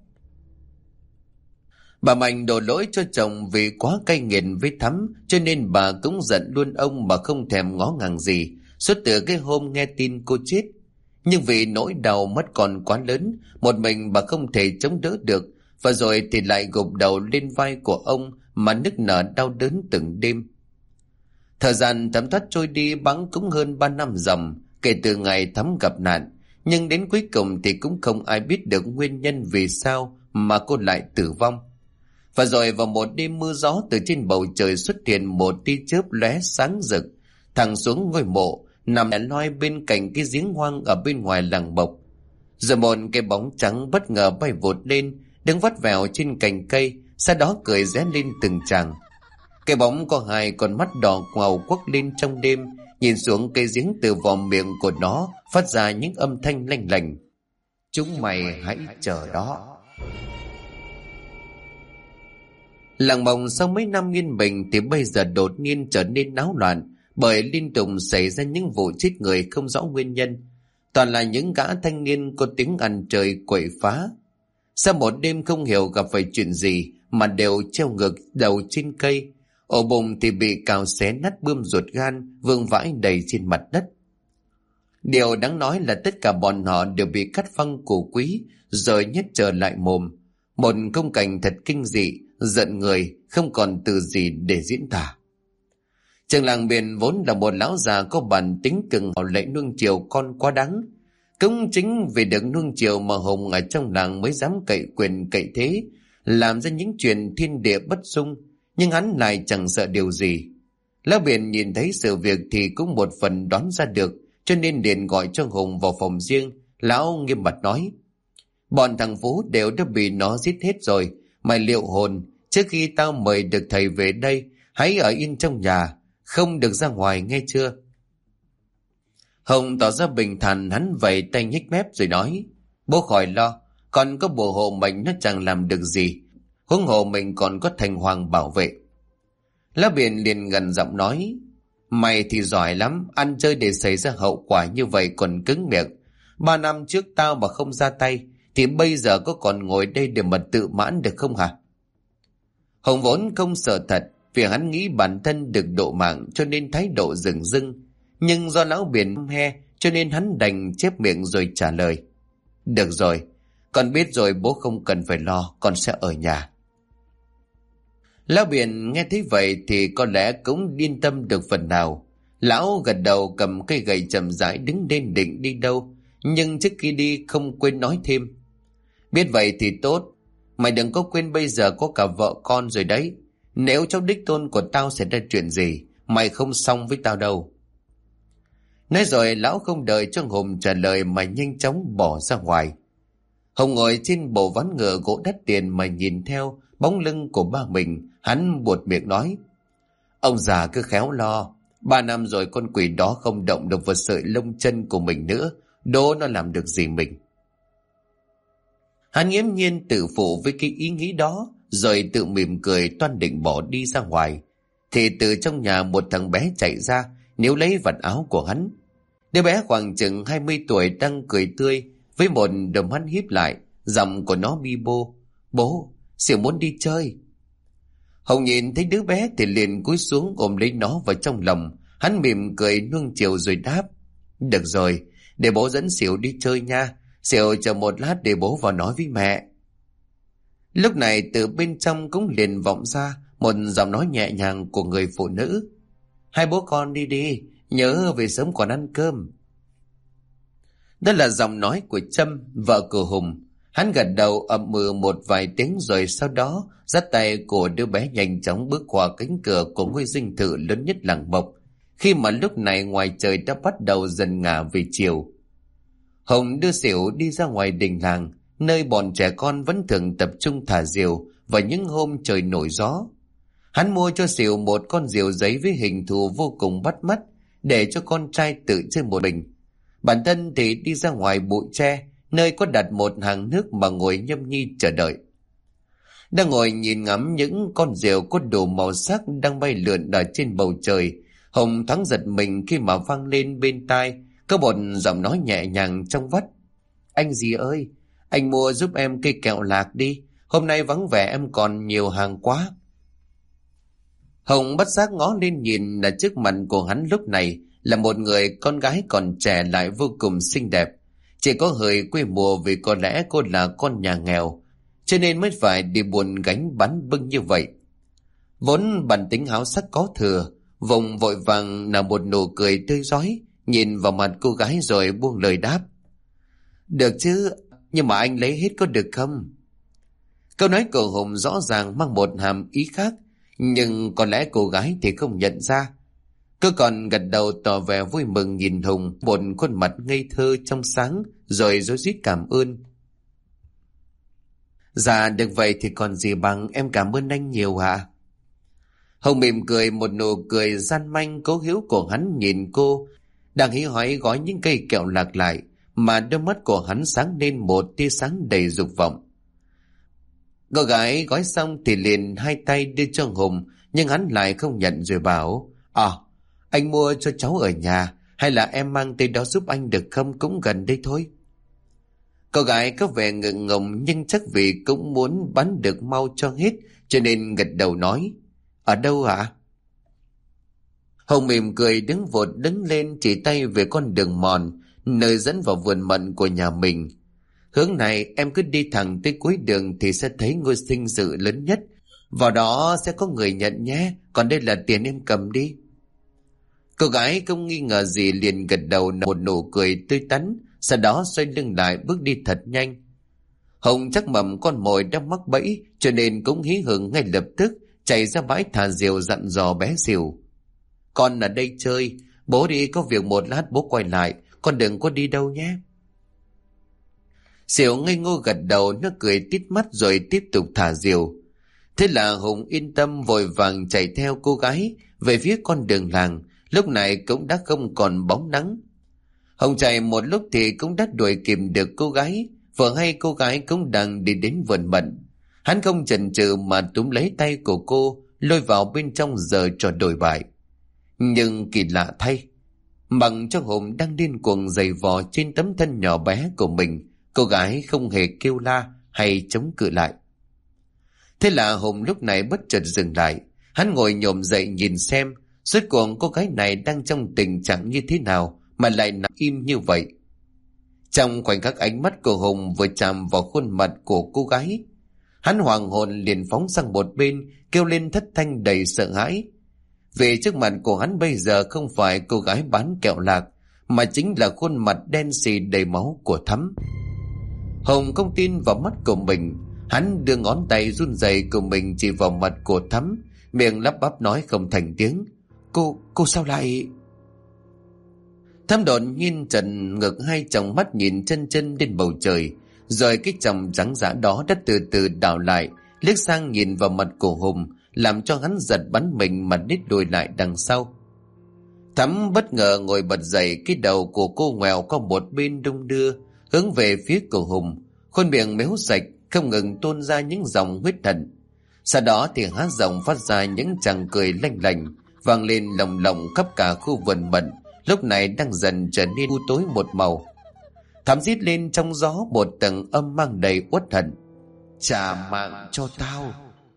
[SPEAKER 1] Bà Mạnh đổ lỗi cho chồng vì quá cay nghiệt với Thắm, cho nên bà cũng giận luôn ông mà không thèm ngó ngàng gì suốt từ cái hôm nghe tin cô chết. Nhưng vì nỗi đau mất con quá lớn, một mình bà không thể chống đỡ được, và rồi thì lại gục đầu lên vai của ông mà nức nở đau đớn từng đêm. Thời gian thấm thoát trôi đi bẵng cũng hơn 3 năm ròng kể từ ngày Thắm gặp nạn, nhưng đến cuối cùng thì cũng không ai biết được nguyên nhân vì sao mà cô lại tử vong. Và rồi vào một đêm mưa gió, từ trên bầu trời xuất hiện một tia chớp lóe sáng rực thẳng xuống ngôi mộ nằm lẻ loi bên cạnh cái giếng hoang ở bên ngoài làng Mộc. Rồi một cái bóng trắng bất ngờ bay vụt lên, đứng vắt vẻo trên cành cây, sau đó cười ré lên từng tràng. Cái bóng có hai con mắt đỏ ngầu quắc lên trong đêm, nhìn xuống cây giếng, từ vòm miệng của nó phát ra những âm thanh lanh lành. Chúng mày hãy chờ đó. Làng Mộc sau mấy năm yên bình thì bây giờ đột nhiên trở nên náo loạn, bởi liên tục xảy ra những vụ chết người không rõ nguyên nhân. Toàn là những gã thanh niên có tiếng ăn chơi quậy phá. Sau một đêm không hiểu gặp phải chuyện gì mà đều treo ngược đầu trên cây, ổ bụng thì bị cào xé nát bươm ruột gan vương vãi đầy trên mặt đất. Điều đáng nói là tất cả bọn họ đều bị cắt phăng củ quý rồi nhét trở lại mồm. Một khung cảnh thật kinh dị, giận người, không còn từ gì để diễn tả. Trường làng biển vốn là một lão già có bản tính cứng họ lại nuông chiều con quá đáng. Cũng chính vì được nuông chiều mà Hùng ở trong làng mới dám cậy quyền cậy thế, làm ra những chuyện thiên địa bất dung, nhưng hắn lại chẳng sợ điều gì. Lão biển nhìn thấy sự việc thì cũng một phần đoán ra được, cho nên liền gọi cho Hùng vào phòng riêng. Lão nghiêm mặt nói: bọn thằng Phú đều đã bị nó giết hết rồi, mày liệu hồn, trước khi tao mời được thầy về đây, hãy ở yên trong nhà, không được ra ngoài, nghe chưa? Hùng tỏ ra bình thản, hắn vẫy tay nhếch mép rồi nói: bố khỏi lo, còn có bùa hộ mệnh nó chẳng làm được gì, huống hồ mình còn có thành hoàng bảo vệ. Lá biển liền gần giọng nói: mày thì giỏi lắm, ăn chơi để xảy ra hậu quả như vậy còn cứng miệng. 3 năm trước tao mà không ra tay thì bây giờ có còn ngồi đây để mà tự mãn được không hả? Hùng vốn không sợ thật, vì hắn nghĩ bản thân được độ mạng cho nên thái độ dửng dưng. Nhưng do lão biển he cho nên hắn đành chép miệng rồi trả lời: được rồi, con biết rồi, bố không cần phải lo, con sẽ ở nhà. Lão biển nghe thấy vậy thì có lẽ cũng yên tâm được phần nào. Lão gật đầu, cầm cây gậy chậm rãi đứng lên định đi đâu, nhưng trước khi đi không quên nói thêm: biết vậy thì tốt, mày đừng có quên bây giờ có cả vợ con rồi đấy. Nếu cháu đích tôn của tao xảy ra chuyện gì, mày không xong với tao đâu. Nói rồi lão không đợi cho Hùng trả lời mà nhanh chóng bỏ ra ngoài. Hùng ngồi trên bộ ván ngựa gỗ đắt tiền mà nhìn theo bóng lưng của ba mình, hắn buột miệng nói: ông già cứ khéo lo, 3 năm rồi con quỷ đó không động được vào sợi lông chân của mình nữa, đố nó làm được gì mình. Hắn nghiễm nhiên tự phụ với cái ý nghĩ đó, rồi tự mỉm cười toan định bỏ đi ra ngoài, thì từ trong nhà một thằng bé chạy ra níu lấy vạt áo của hắn. Đứa bé khoảng chừng 20 tuổi đang cười tươi, với một đôi mắt híp lại, giọng của nó bi bô: bố, xỉu muốn đi chơi. Hồng nhìn thấy đứa bé thì liền cúi xuống ôm lấy nó vào trong lòng. Hắn mỉm cười nuông chiều rồi đáp: được rồi, để bố dẫn xỉu đi chơi nha. Xỉu chờ một lát để bố vào nói với mẹ. Lúc này từ bên trong cũng liền vọng ra một giọng nói nhẹ nhàng của người phụ nữ: hai bố con đi đi, nhớ về sớm còn ăn cơm. Đó là giọng nói của Trâm, vợ của Hùng. Hắn gật đầu ậm ừ một vài tiếng rồi sau đó dắt tay của đứa bé nhanh chóng bước qua cánh cửa của ngôi dinh thự lớn nhất làng Mộc, khi mà lúc này ngoài trời đã bắt đầu dần ngả về chiều. Hùng đưa xỉu đi ra ngoài đình làng, nơi bọn trẻ con vẫn thường tập trung thả diều vào những hôm trời nổi gió. Hắn mua cho xỉu một con diều giấy với hình thù vô cùng bắt mắt, để cho con trai tự chơi một mình. Bản thân thì đi ra ngoài bụi tre, nơi có đặt một hàng nước mà ngồi nhâm nhi chờ đợi. Đang ngồi nhìn ngắm những con diều có đủ màu sắc đang bay lượn ở trên bầu trời, Hùng thoáng giật mình khi mà vang lên bên tai có một giọng nói nhẹ nhàng trong vắt: anh dì ơi, anh mua giúp em cây kẹo lạc đi, hôm nay vắng vẻ em còn nhiều hàng quá. Hùng bất giác ngó lên nhìn, là trước mặt của hắn lúc này là một người con gái còn trẻ lại vô cùng xinh đẹp. Chỉ có hơi quê mùa vì có lẽ cô là con nhà nghèo, cho nên mới phải đi buồn gánh bánh bưng như vậy. Vốn bản tính háo sắc có thừa, vùng vội vàng là một nụ cười tươi rói, nhìn vào mặt cô gái rồi buông lời đáp: được chứ, nhưng mà anh lấy hết có được không? Câu nói của Hùng rõ ràng mang một hàm ý khác, nhưng có lẽ cô gái thì không nhận ra. Cô còn gật đầu tỏ vẻ vui mừng nhìn Hùng, một khuôn mặt ngây thơ trong sáng, rồi rối rít cảm ơn. Dạ được vậy thì còn gì bằng, em cảm ơn anh nhiều ạ. Hùng mỉm cười một nụ cười gian manh cố hữu của hắn nhìn cô đang hí hoáy gói những cây kẹo lạc lại, mà đôi mắt của hắn sáng lên một tia sáng đầy dục vọng. Cô gái gói xong thì liền hai tay đưa cho Hùng, nhưng hắn lại không nhận rồi bảo: anh mua cho cháu ở nhà, hay là em mang tới đó giúp anh được không, cũng gần đây thôi. Cô gái có vẻ ngượng ngùng, nhưng chắc vì cũng muốn bán được mau cho hết, cho nên gật đầu nói: ở đâu ạ? Hùng mỉm cười đứng lên chỉ tay về con đường mòn nơi dẫn vào vườn mận của nhà mình. Hướng này em cứ đi thẳng tới cuối đường thì sẽ thấy ngôi sinh dự lớn nhất, vào đó sẽ có người nhận nhé, còn đây là tiền em cầm đi. Cô gái không nghi ngờ gì liền gật đầu một nụ cười tươi tắn, sau đó xoay lưng lại bước đi thật nhanh. Hùng chắc mầm con mồi đã mắc bẫy, cho nên cũng hí hửng ngay lập tức chạy ra bãi thả diều dặn dò bé Diều: con ở đây chơi, bố đi có việc một lát bố quay lại, con đừng có đi đâu nhé. Diều ngây ngô gật đầu, nó cười tít mắt rồi tiếp tục thả diều. Thế là Hùng yên tâm vội vàng chạy theo cô gái về phía con đường làng, lúc này cũng đã không còn bóng nắng. Hùng chạy một lúc thì cũng đã đuổi kịp được cô gái, vừa hay cô gái cũng đang đi đến vườn mận. Hắn không chần chừ mà túm lấy tay của cô lôi vào bên trong giờ trò đổi bại. Nhưng kỳ lạ thay, mặc cho Hùng đang điên cuồng giày vò trên tấm thân nhỏ bé của mình, cô gái không hề kêu la hay chống cự lại. Thế là Hùng lúc này bất chợt dừng lại, hắn ngồi nhổm dậy nhìn xem rốt cuộc cô gái này đang trong tình trạng như thế nào mà lại nằm im như vậy. Trong khoảnh khắc ánh mắt của Hùng vừa chạm vào khuôn mặt của cô gái, hắn hoàng hồn liền phóng sang một bên, kêu lên thất thanh đầy sợ hãi. Vì trước mặt của hắn bây giờ không phải cô gái bán kẹo lạc, mà chính là khuôn mặt đen xì đầy máu của Thắm. Hùng không tin vào mắt của mình, hắn đưa ngón tay run rẩy của mình chỉ vào mặt của Thắm, miệng lắp bắp nói không thành tiếng: Cô sao lại... Thắm đột nhiên trần ngược hai tròng mắt nhìn chân chân lên bầu trời, rồi cái tròng trắng dã đó đã từ từ đảo lại, liếc sang nhìn vào mặt của Hùng, làm cho hắn giật bắn mình mà đít lùi lại đằng sau. Thắm bất ngờ ngồi bật dậy, cái đầu của cô ngoèo qua một bên đung đưa, hướng về phía của Hùng, khuôn miệng méo sạch, không ngừng tuôn ra những dòng huyết hận. Sau đó thì há rộng phát ra những tràng cười lanh lành, vang lên lồng lộng khắp cả khu vườn mận, lúc này đang dần trở nên u tối một màu. Thắm rít lên trong gió một tầng âm mang đầy uất hận: trả mạng cho tao.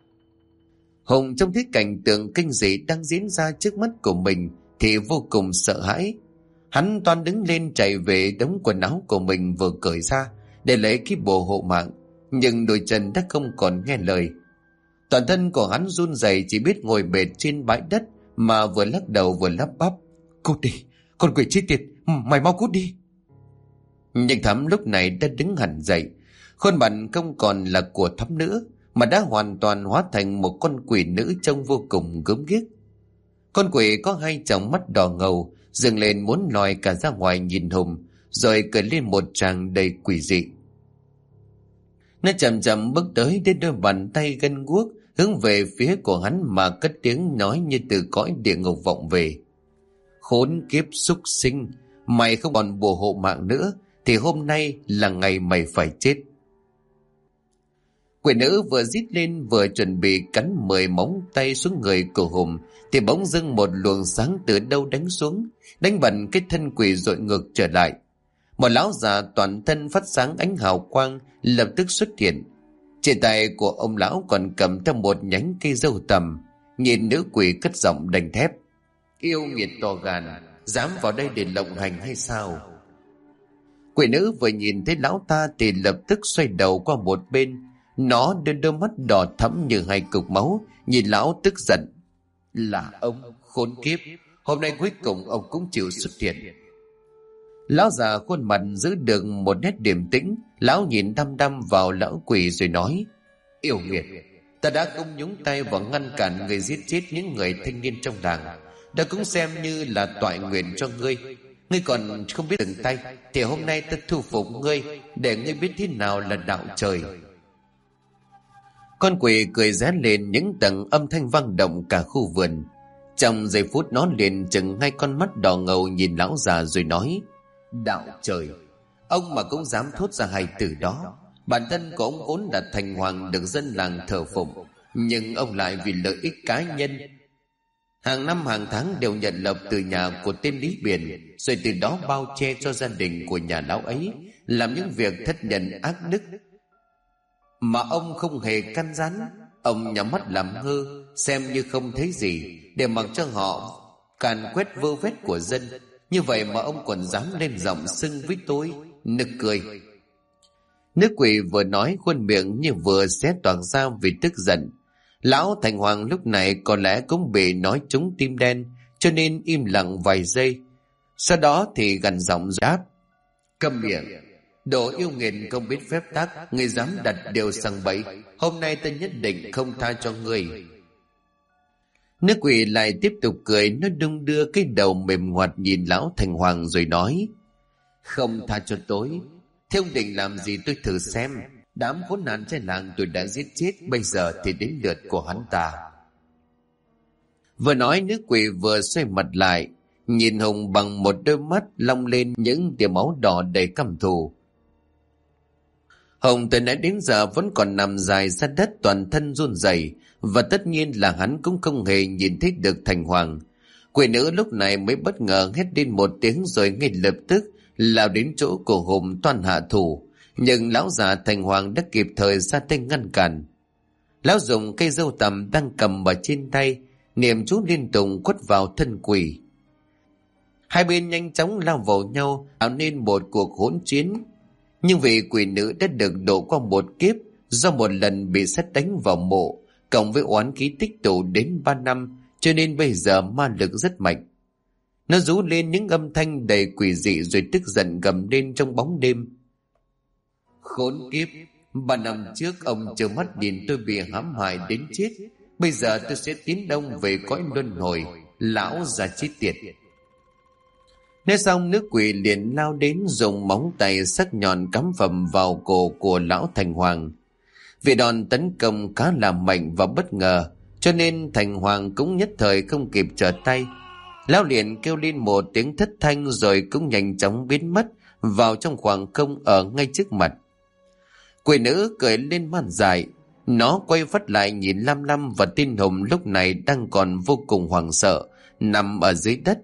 [SPEAKER 1] Hùng trông thấy cảnh tượng kinh dị đang diễn ra trước mắt của mình thì vô cùng sợ hãi. Hắn toan đứng lên chạy về đống quần áo của mình vừa cởi ra để lấy cái bùa hộ mạng, nhưng đôi chân đã không còn nghe lời. Toàn thân của hắn run rẩy, chỉ biết ngồi bệt trên bãi đất mà vừa lắc đầu vừa lắp bắp: cút đi, con quỷ chết tiệt, mày mau cút đi. Nhưng Thắm lúc này đã đứng hẳn dậy, khuôn mặt không còn là của Thắm nữa, mà đã hoàn toàn hóa thành một con quỷ nữ trông vô cùng gớm ghiếc. Con quỷ có hai tròng mắt đỏ ngầu, dừng lên muốn lòi cả ra ngoài nhìn Hùng, rồi cười lên một tràng đầy quỷ dị. Nó chậm chậm bước tới đến đôi bàn tay gân guốc, hướng về phía của hắn mà cất tiếng nói như từ cõi địa ngục vọng về: khốn kiếp súc sinh, mày không còn bùa hộ mạng nữa thì hôm nay là ngày mày phải chết. Quỷ nữ vừa rít lên vừa chuẩn bị cắn 10 móng tay xuống người của Hùng thì bỗng dưng một luồng sáng từ đâu đánh xuống, đánh bật cái thân quỷ dội ngược trở lại. Một lão già toàn thân phát sáng ánh hào quang lập tức xuất hiện. Trên tay của ông lão còn cầm theo một nhánh cây dâu tằm. Nhìn nữ quỷ cất giọng đanh thép: yêu nghiệt to gan, dám vào đây để lộng hành hay sao? Quỷ nữ vừa nhìn thấy lão ta thì lập tức xoay đầu qua một bên. Nó đưa đôi mắt đỏ thẫm như hai cục máu nhìn lão tức giận: là ông khốn kiếp, hôm nay cuối cùng ông cũng chịu xuất hiện. Lão già khuôn mặt giữ được một nét điềm tĩnh, lão nhìn đăm đăm vào lão quỷ rồi nói: Yêu nghiệt, ta đã không nhúng tay vào ngăn cản người giết chết những người thanh niên trong làng, đã cũng xem như là toại nguyện cho ngươi. Ngươi còn không biết dừng tay, thì hôm nay ta thu phục ngươi, để ngươi biết thế nào là đạo trời. Con quỷ cười ré lên, những tầng âm thanh vang động cả khu vườn. Trong giây phút nó liền chừng ngay con mắt đỏ ngầu nhìn lão già rồi nói: đạo trời, ông mà cũng dám thốt ra hai từ đó. Bản thân của ông vốn là thành hoàng được dân làng thờ phụng, nhưng ông lại vì lợi ích cá nhân hàng năm hàng tháng đều nhận lộc từ nhà của tên Lý Biển, rồi từ đó bao che cho gia đình của nhà lão ấy làm những việc thất nhân ác đức mà ông không hề căn rắn. Ông nhắm mắt làm ngơ, xem như không thấy gì, để mặc cho họ càn quét vơ vét của dân. Như vậy mà ông còn dám lên giọng xưng với tôi, nực cười. Nữ quỷ vừa nói, khuôn miệng như vừa xé toạc ra vì tức giận. Lão thành hoàng lúc này có lẽ cũng bị nói trúng tim đen, cho nên im lặng vài giây. Sau đó thì gằn giọng đáp: câm miệng, đồ yêu nghiệt không biết phép tắc, ngươi dám đặt điều sằng bẫy, hôm nay ta nhất định không tha cho ngươi. Nữ quỷ lại tiếp tục cười, nó đung đưa cái đầu mềm ngoặt nhìn lão thành hoàng rồi nói: không tha cho tôi, thế ông định làm gì tôi thử xem. Đám khốn nạn trên làng tôi đã giết chết, bây giờ thì đến lượt của hắn ta. Vừa nói, nữ quỷ vừa xoay mặt lại nhìn Hùng bằng một đôi mắt long lên những tia máu đỏ đầy căm thù. Hùng từ nãy đến giờ vẫn còn nằm dài ra đất, toàn thân run rẩy, và tất nhiên là hắn cũng không hề nhìn thấy được thành hoàng. Quỷ nữ lúc này mới bất ngờ hét lên một tiếng, rồi ngay lập tức lao đến chỗ của Hùng toan hạ thủ, nhưng lão già thành hoàng đã kịp thời ra tay ngăn cản. Lão dùng cây dâu tằm đang cầm ở trên tay niệm chú liên tục quất vào thân quỷ. Hai bên nhanh chóng lao vào nhau, tạo nên một cuộc hỗn chiến. Nhưng vì quỷ nữ đã được độ qua một kiếp do một lần bị sét đánh vào mộ, cộng với oán khí tích tụ đến 3 năm, cho nên bây giờ ma lực rất mạnh. Nó rú lên những âm thanh đầy quỷ dị rồi tức giận gầm lên trong bóng đêm: khốn kiếp, 3 năm trước ông trơ mắt nhìn tôi bị hãm hại đến chết, bây giờ tôi sẽ tiến đông về cõi luân hồi, lão già chết tiệt. Nói xong, nữ quỷ liền lao đến dùng móng tay sắc nhọn cắm phầm vào cổ của lão thành hoàng. Vì đòn tấn công khá là mạnh và bất ngờ, cho nên thành hoàng cũng nhất thời không kịp trở tay. Lão liền kêu lên một tiếng thất thanh rồi cũng nhanh chóng biến mất vào trong khoảng không ở ngay trước mặt. Quỷ nữ cười lên man dại, nó quay phát lại nhìn Lam Lam và Tin Hùng lúc này đang còn vô cùng hoảng sợ nằm ở dưới đất.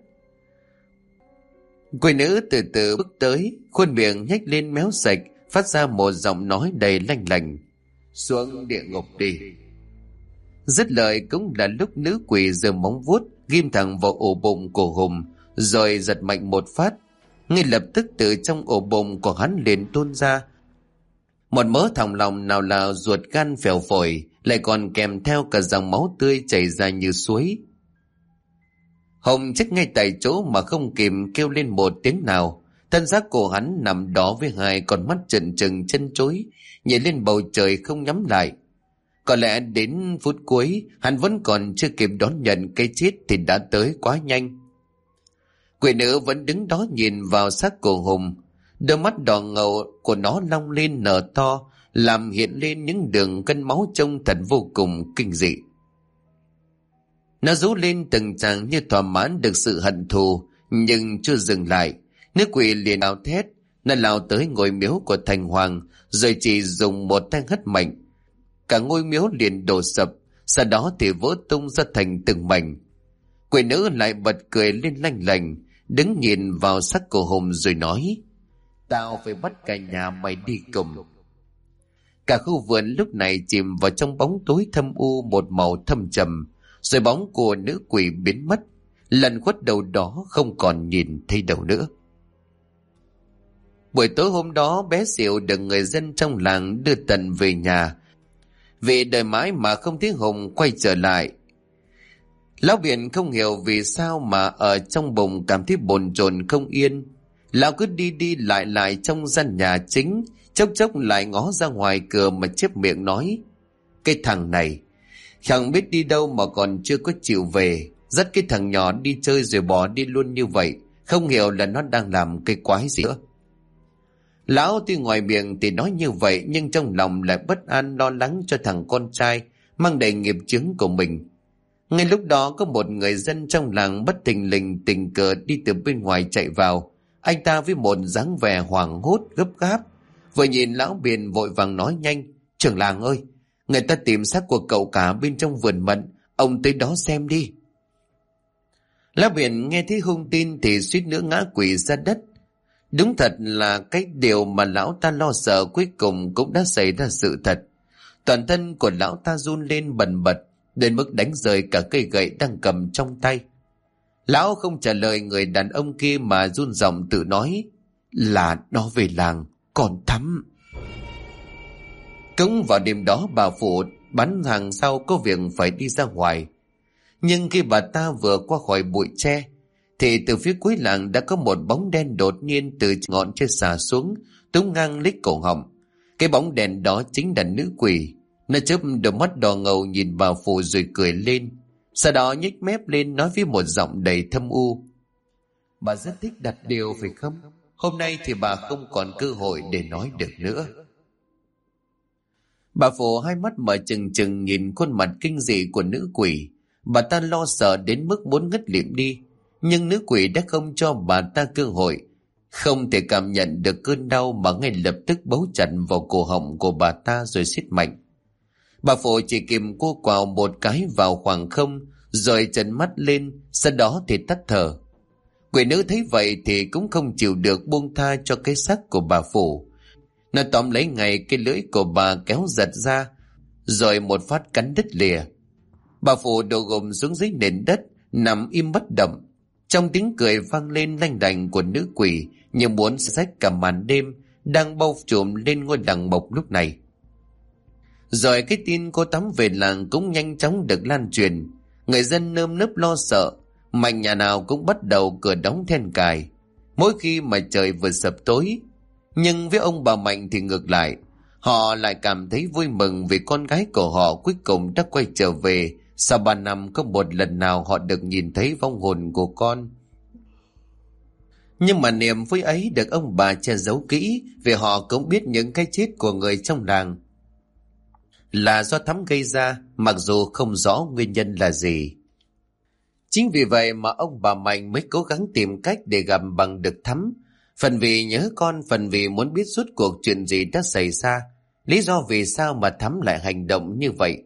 [SPEAKER 1] Quỷ nữ từ từ bước tới, khuôn miệng nhếch lên méo sạch, phát ra một giọng nói đầy lanh lành: xuống địa ngục đi. Dứt lời cũng là lúc nữ quỷ giơ móng vuốt ghim thẳng vào ổ bụng của Hùng, rồi giật mạnh một phát. Ngay lập tức từ trong ổ bụng của hắn liền tuôn ra một mớ thòng lòng, nào là ruột gan phèo phổi, lại còn kèm theo cả dòng máu tươi chảy ra như suối. Hùng chết ngay tại chỗ mà không kịp kêu lên một tiếng nào. Thân xác của hắn nằm đó với hai con mắt trợn trừng chân chối nhìn lên bầu trời không nhắm lại. Có lẽ đến phút cuối hắn vẫn còn chưa kịp đón nhận cái chết thì đã tới quá nhanh. Quỷ nữ vẫn đứng đó nhìn vào xác của Hùng, đôi mắt đỏ ngầu của nó long lên nở to, làm hiện lên những đường cân máu trông thật vô cùng kinh dị. Nó rú lên từng tràng như thỏa mãn được sự hận thù, nhưng chưa dừng lại. Nữ quỷ liền ào thét, nó lao tới ngôi miếu của thành hoàng, rồi chỉ dùng một tay hất mạnh. Cả ngôi miếu liền đổ sập, sau đó thì vỡ tung ra thành từng mảnh. Quỷ nữ lại bật cười lên lanh lành, đứng nhìn vào xác của Hùng rồi nói: tao phải bắt cả nhà mày đi cùng. Cả khu vườn lúc này chìm vào trong bóng tối thâm u một màu thâm trầm, rồi bóng của nữ quỷ biến mất, lần khuất đầu đó không còn nhìn thấy đâu nữa. Buổi tối hôm đó, bé Xỉu được người dân trong làng đưa tận về nhà. Vì đợi mãi mà không thấy Hùng quay trở lại, lão Biển không hiểu vì sao mà ở trong bụng cảm thấy bồn chồn không yên. Lão cứ đi đi lại trong gian nhà chính, chốc chốc lại ngó ra ngoài cửa mà chép miệng nói: Cái thằng này chẳng biết đi đâu mà còn chưa có chịu về, dắt cái thằng nhỏ đi chơi rồi bỏ đi luôn như vậy. Không hiểu là nó đang làm cái quái gì nữa. Lão tuy ngoài miệng thì nói như vậy, nhưng trong lòng lại bất an lo lắng cho thằng con trai mang đầy nghiệp chướng của mình. Ngay lúc đó có một người dân trong làng bất thình lình tình cờ đi từ bên ngoài chạy vào. Anh ta với một dáng vẻ hoảng hốt gấp gáp, vừa nhìn lão Biển vội vàng nói nhanh: "Trưởng làng ơi, người ta tìm xác của cậu cả bên trong vườn mận, ông tới đó xem đi." Lão Biển nghe thấy hung tin thì suýt nữa ngã quỵ ra đất. Đúng thật là cái điều mà lão ta lo sợ cuối cùng cũng đã xảy ra sự thật. Toàn thân của lão ta run lên bần bật, đến mức đánh rơi cả cây gậy đang cầm trong tay. Lão không trả lời người đàn ông kia mà run giọng tự nói: "Là nó về làng, còn Thắm." Cũng vào đêm đó, bà Phụ bán hàng sau có việc phải đi ra ngoài. Nhưng khi bà ta vừa qua khỏi bụi tre thì từ phía cuối làng đã có một bóng đen đột nhiên từ ngọn trên xà xuống, túm ngang lích cổ họng. Cái bóng đèn đó chính là nữ quỷ. Nó chớp đôi mắt đỏ ngầu nhìn bà Phụ rồi cười lên, sau đó nhếch mép lên nói với một giọng đầy thâm u: "Bà rất thích đặt điều phải không? Hôm nay thì bà không còn cơ hội để nói được nữa." Bà Phụ hai mắt mở trừng trừng nhìn khuôn mặt kinh dị của nữ quỷ. Bà ta lo sợ đến mức muốn ngất lịm đi, nhưng nữ quỷ đã không cho bà ta cơ hội. Không thể cảm nhận được cơn đau mà ngay lập tức bấu chặt vào cổ họng của bà ta rồi siết mạnh. Bà Phụ chỉ kịp cô quào một cái vào khoảng không rồi trợn mắt lên, sau đó thì tắt thở. Quỷ nữ thấy vậy thì cũng không chịu được buông tha cho cái xác của bà Phụ. Nó tóm lấy ngay cái lưỡi của bà kéo giật ra, rồi một phát cắn đứt lìa. Bà Phụ đổ gục xuống dưới nền đất, nằm im bất động. Trong tiếng cười vang lên lanh đành của nữ quỷ như muốn xách cả màn đêm đang bao trùm lên ngôi làng Mộc lúc này. Rồi cái tin cô Tắm về làng cũng nhanh chóng được lan truyền. Người dân nơm nớp lo sợ, mạnh nhà nào cũng bắt đầu cửa đóng then cài mỗi khi mà trời vừa sập tối. Nhưng với ông bà Mạnh thì ngược lại, họ lại cảm thấy vui mừng vì con gái của họ cuối cùng đã quay trở về sau 3 năm không một lần nào họ được nhìn thấy vong hồn của con. Nhưng mà niềm vui ấy được ông bà che giấu kỹ, vì họ cũng biết những cái chết của người trong làng là do Thắm gây ra, mặc dù không rõ nguyên nhân là gì. Chính vì vậy mà ông bà Mạnh mới cố gắng tìm cách để gặp bằng được Thắm. Phần vì nhớ con, phần vì muốn biết suốt cuộc chuyện gì đã xảy ra, lý do vì sao mà Thắm lại hành động như vậy.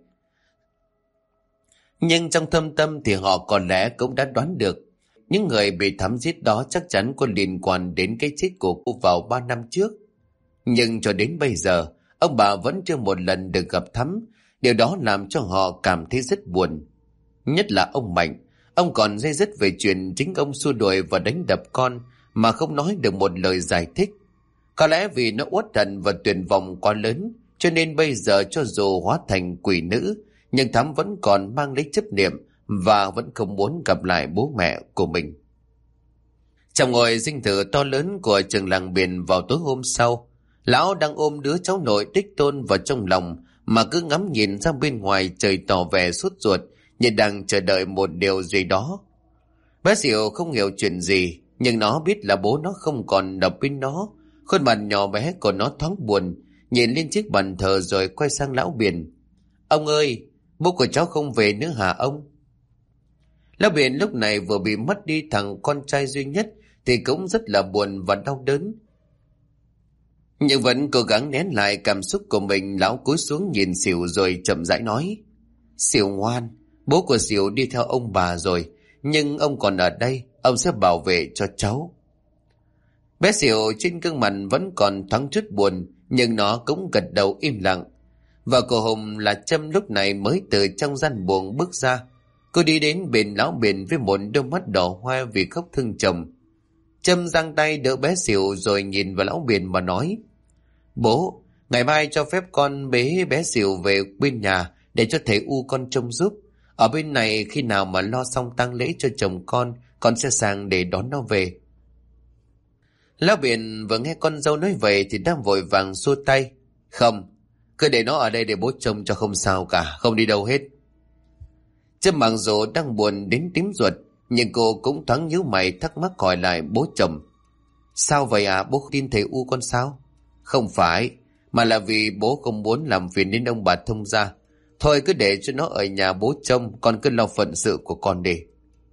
[SPEAKER 1] Nhưng trong thâm tâm thì họ có lẽ cũng đã đoán được những người bị Thắm giết đó chắc chắn có liên quan đến cái chết của cô vào 3 năm trước. Nhưng cho đến bây giờ, ông bà vẫn chưa một lần được gặp Thắm. Điều đó làm cho họ cảm thấy rất buồn. Nhất là ông Mạnh, ông còn dây dứt về chuyện chính ông xua đuổi và đánh đập con mà không nói được một lời giải thích. Có lẽ vì nó uất hận và tuyệt vọng quá lớn, cho nên bây giờ cho dù hóa thành quỷ nữ, nhưng Thắm vẫn còn mang lấy chấp niệm và vẫn không muốn gặp lại bố mẹ của mình. Trong ngôi dinh thự to lớn của trường làng Biển vào tối hôm sau, lão đang ôm đứa cháu nội đích tôn vào trong lòng mà cứ ngắm nhìn ra bên ngoài trời tỏ vẻ sốt ruột như đang chờ đợi một điều gì đó. Bé Diệu không hiểu chuyện gì, nhưng nó biết là bố nó không còn ở bên nó. Khuôn mặt nhỏ bé của nó thoáng buồn, nhìn lên chiếc bàn thờ rồi quay sang lão Biển: "Ông ơi, bố của cháu không về nữa hả ông?" Lão Biển lúc này vừa bị mất đi thằng con trai duy nhất thì cũng rất là buồn và đau đớn. Nhưng vẫn cố gắng nén lại cảm xúc của mình, lão cúi xuống nhìn Sỉu rồi chậm rãi nói: "Sỉu ngoan, bố của Sỉu đi theo ông bà rồi, nhưng ông còn ở đây, ông sẽ bảo vệ cho cháu." Bé Sỉu trên gương mặt vẫn còn thoáng chút buồn, nhưng nó cũng gật đầu im lặng. Và cô Hùng là Trâm lúc này mới từ trong gian buồng bước ra. Cô đi đến bên lão Biển với một đôi mắt đỏ hoe vì khóc thương chồng. Trâm giang tay đỡ bé Sỉu rồi nhìn vào lão Biển mà nói: "Bố, ngày mai cho phép con bế bé Sỉu về bên nhà để cho thầy U con trông giúp. Ở bên này khi nào mà lo xong tang lễ cho chồng con sẽ sang để đón nó về." Lão Biển vừa nghe con dâu nói vậy thì đang vội vàng xua tay: "Không Cứ để nó ở đây để bố trông cho không sao cả, không đi đâu hết. Trâm mặc dù đang buồn đến tím ruột, nhưng cô cũng thoáng nhíu mày thắc mắc hỏi lại bố chồng. Sao vậy à, bố tin thầy U con sao? Không phải, mà là vì bố không muốn làm phiền đến ông bà Thông gia. Thôi cứ để cho nó ở nhà bố trông, con cứ lo phận sự của con đi.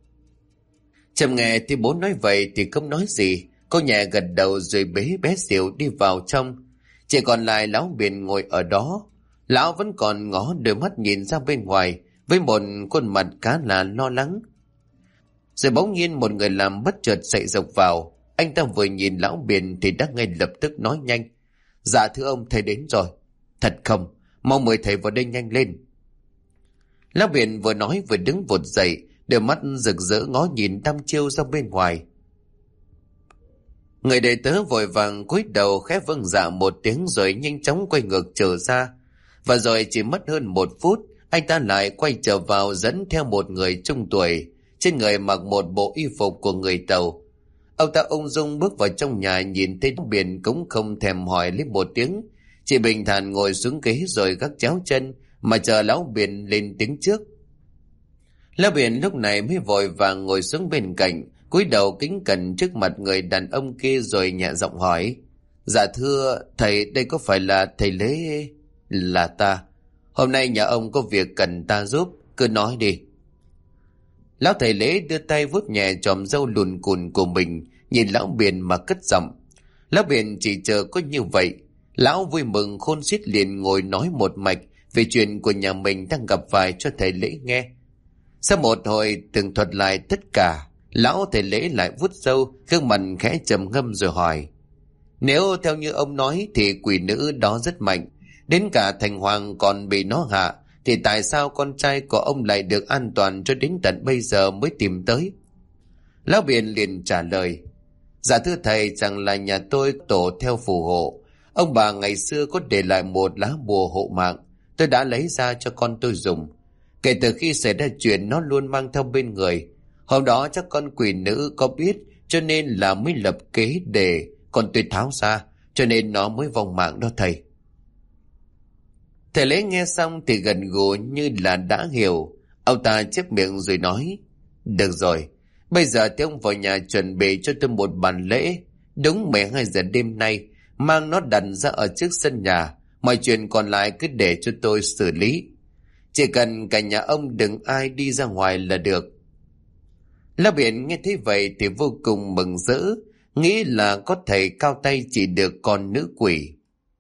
[SPEAKER 1] Trâm nghe thì bố nói vậy thì không nói gì. Cô nhẹ gật đầu rồi bế bé Diệu đi vào trong. Chỉ còn lại lão Biển ngồi ở đó. Lão vẫn còn ngó đôi mắt nhìn ra bên ngoài với một khuôn mặt khá là lo lắng. Rồi bỗng nhiên một người làm bất chợt chạy dọc vào. Anh ta vừa nhìn lão Biển thì đã ngay lập tức nói nhanh. Dạ thưa ông, thầy đến rồi. Thật không? Mau mời thầy vào đây nhanh lên. Lão Biển vừa nói vừa đứng vụt dậy, đôi mắt rực rỡ ngó nhìn đăm chiêu ra bên ngoài. Người đệ tớ vội vàng cúi đầu khẽ vâng dạ một tiếng rồi nhanh chóng quay ngược trở ra. Và rồi chỉ mất hơn 1 phút, anh ta lại quay trở vào dẫn theo một người trung tuổi, trên người mặc một bộ y phục của người Tàu. Ông ta ung dung bước vào trong nhà, nhìn thấy Biển cũng không thèm hỏi lấy một tiếng, chỉ bình thản ngồi xuống ghế rồi gác chéo chân mà chờ lão Biển lên tiếng trước. Lão Biển lúc này mới vội vàng ngồi xuống bên cạnh, cúi đầu kính cẩn trước mặt người đàn ông kia rồi nhẹ giọng hỏi. Dạ thưa thầy, đây có phải là thầy Lễ? Là ta. Hôm nay nhà ông có việc cần ta giúp, cứ nói đi. Lão thầy Lễ đưa tay vuốt nhẹ chòm râu lùn cùn của mình, nhìn lão Biển mà cất giọng. Lão Biển chỉ chờ có như vậy. Lão vui mừng khôn xiết liền ngồi nói một mạch về chuyện của nhà mình đang gặp phải cho thầy Lễ nghe. Sau một hồi tường thuật lại tất cả, lão thầy Lễ lại vuốt râu, gương mặt khẽ trầm ngâm rồi hỏi. Nếu theo như ông nói thì quỷ nữ đó rất mạnh, đến cả thành hoàng còn bị nó hạ, thì tại sao con trai của ông lại được an toàn cho đến tận bây giờ mới tìm tới? Lão Biển liền trả lời. Dạ thưa thầy, chẳng là nhà tôi tổ theo phù hộ. Ông bà ngày xưa có để lại một lá bùa hộ mạng, tôi đã lấy ra cho con tôi dùng. Kể từ khi xảy ra chuyện nó luôn mang theo bên người. Hôm đó chắc con quỷ nữ có biết, cho nên là mới lập kế để con tôi tháo ra, cho nên nó mới vong mạng đó thầy. Thầy Lễ nghe xong thì gần gù như là đã hiểu. Ông ta chép miệng rồi nói. Được rồi, bây giờ thì ông vào nhà chuẩn bị cho tôi một bàn lễ. Đúng 12 giờ đêm nay, mang nó đặt ra ở trước sân nhà. Mọi chuyện còn lại cứ để cho tôi xử lý. Chỉ cần cả nhà ông đừng ai đi ra ngoài là được. Lão Biển nghe thấy vậy thì vô cùng mừng rỡ, nghĩ là có thầy cao tay chỉ được con nữ quỷ.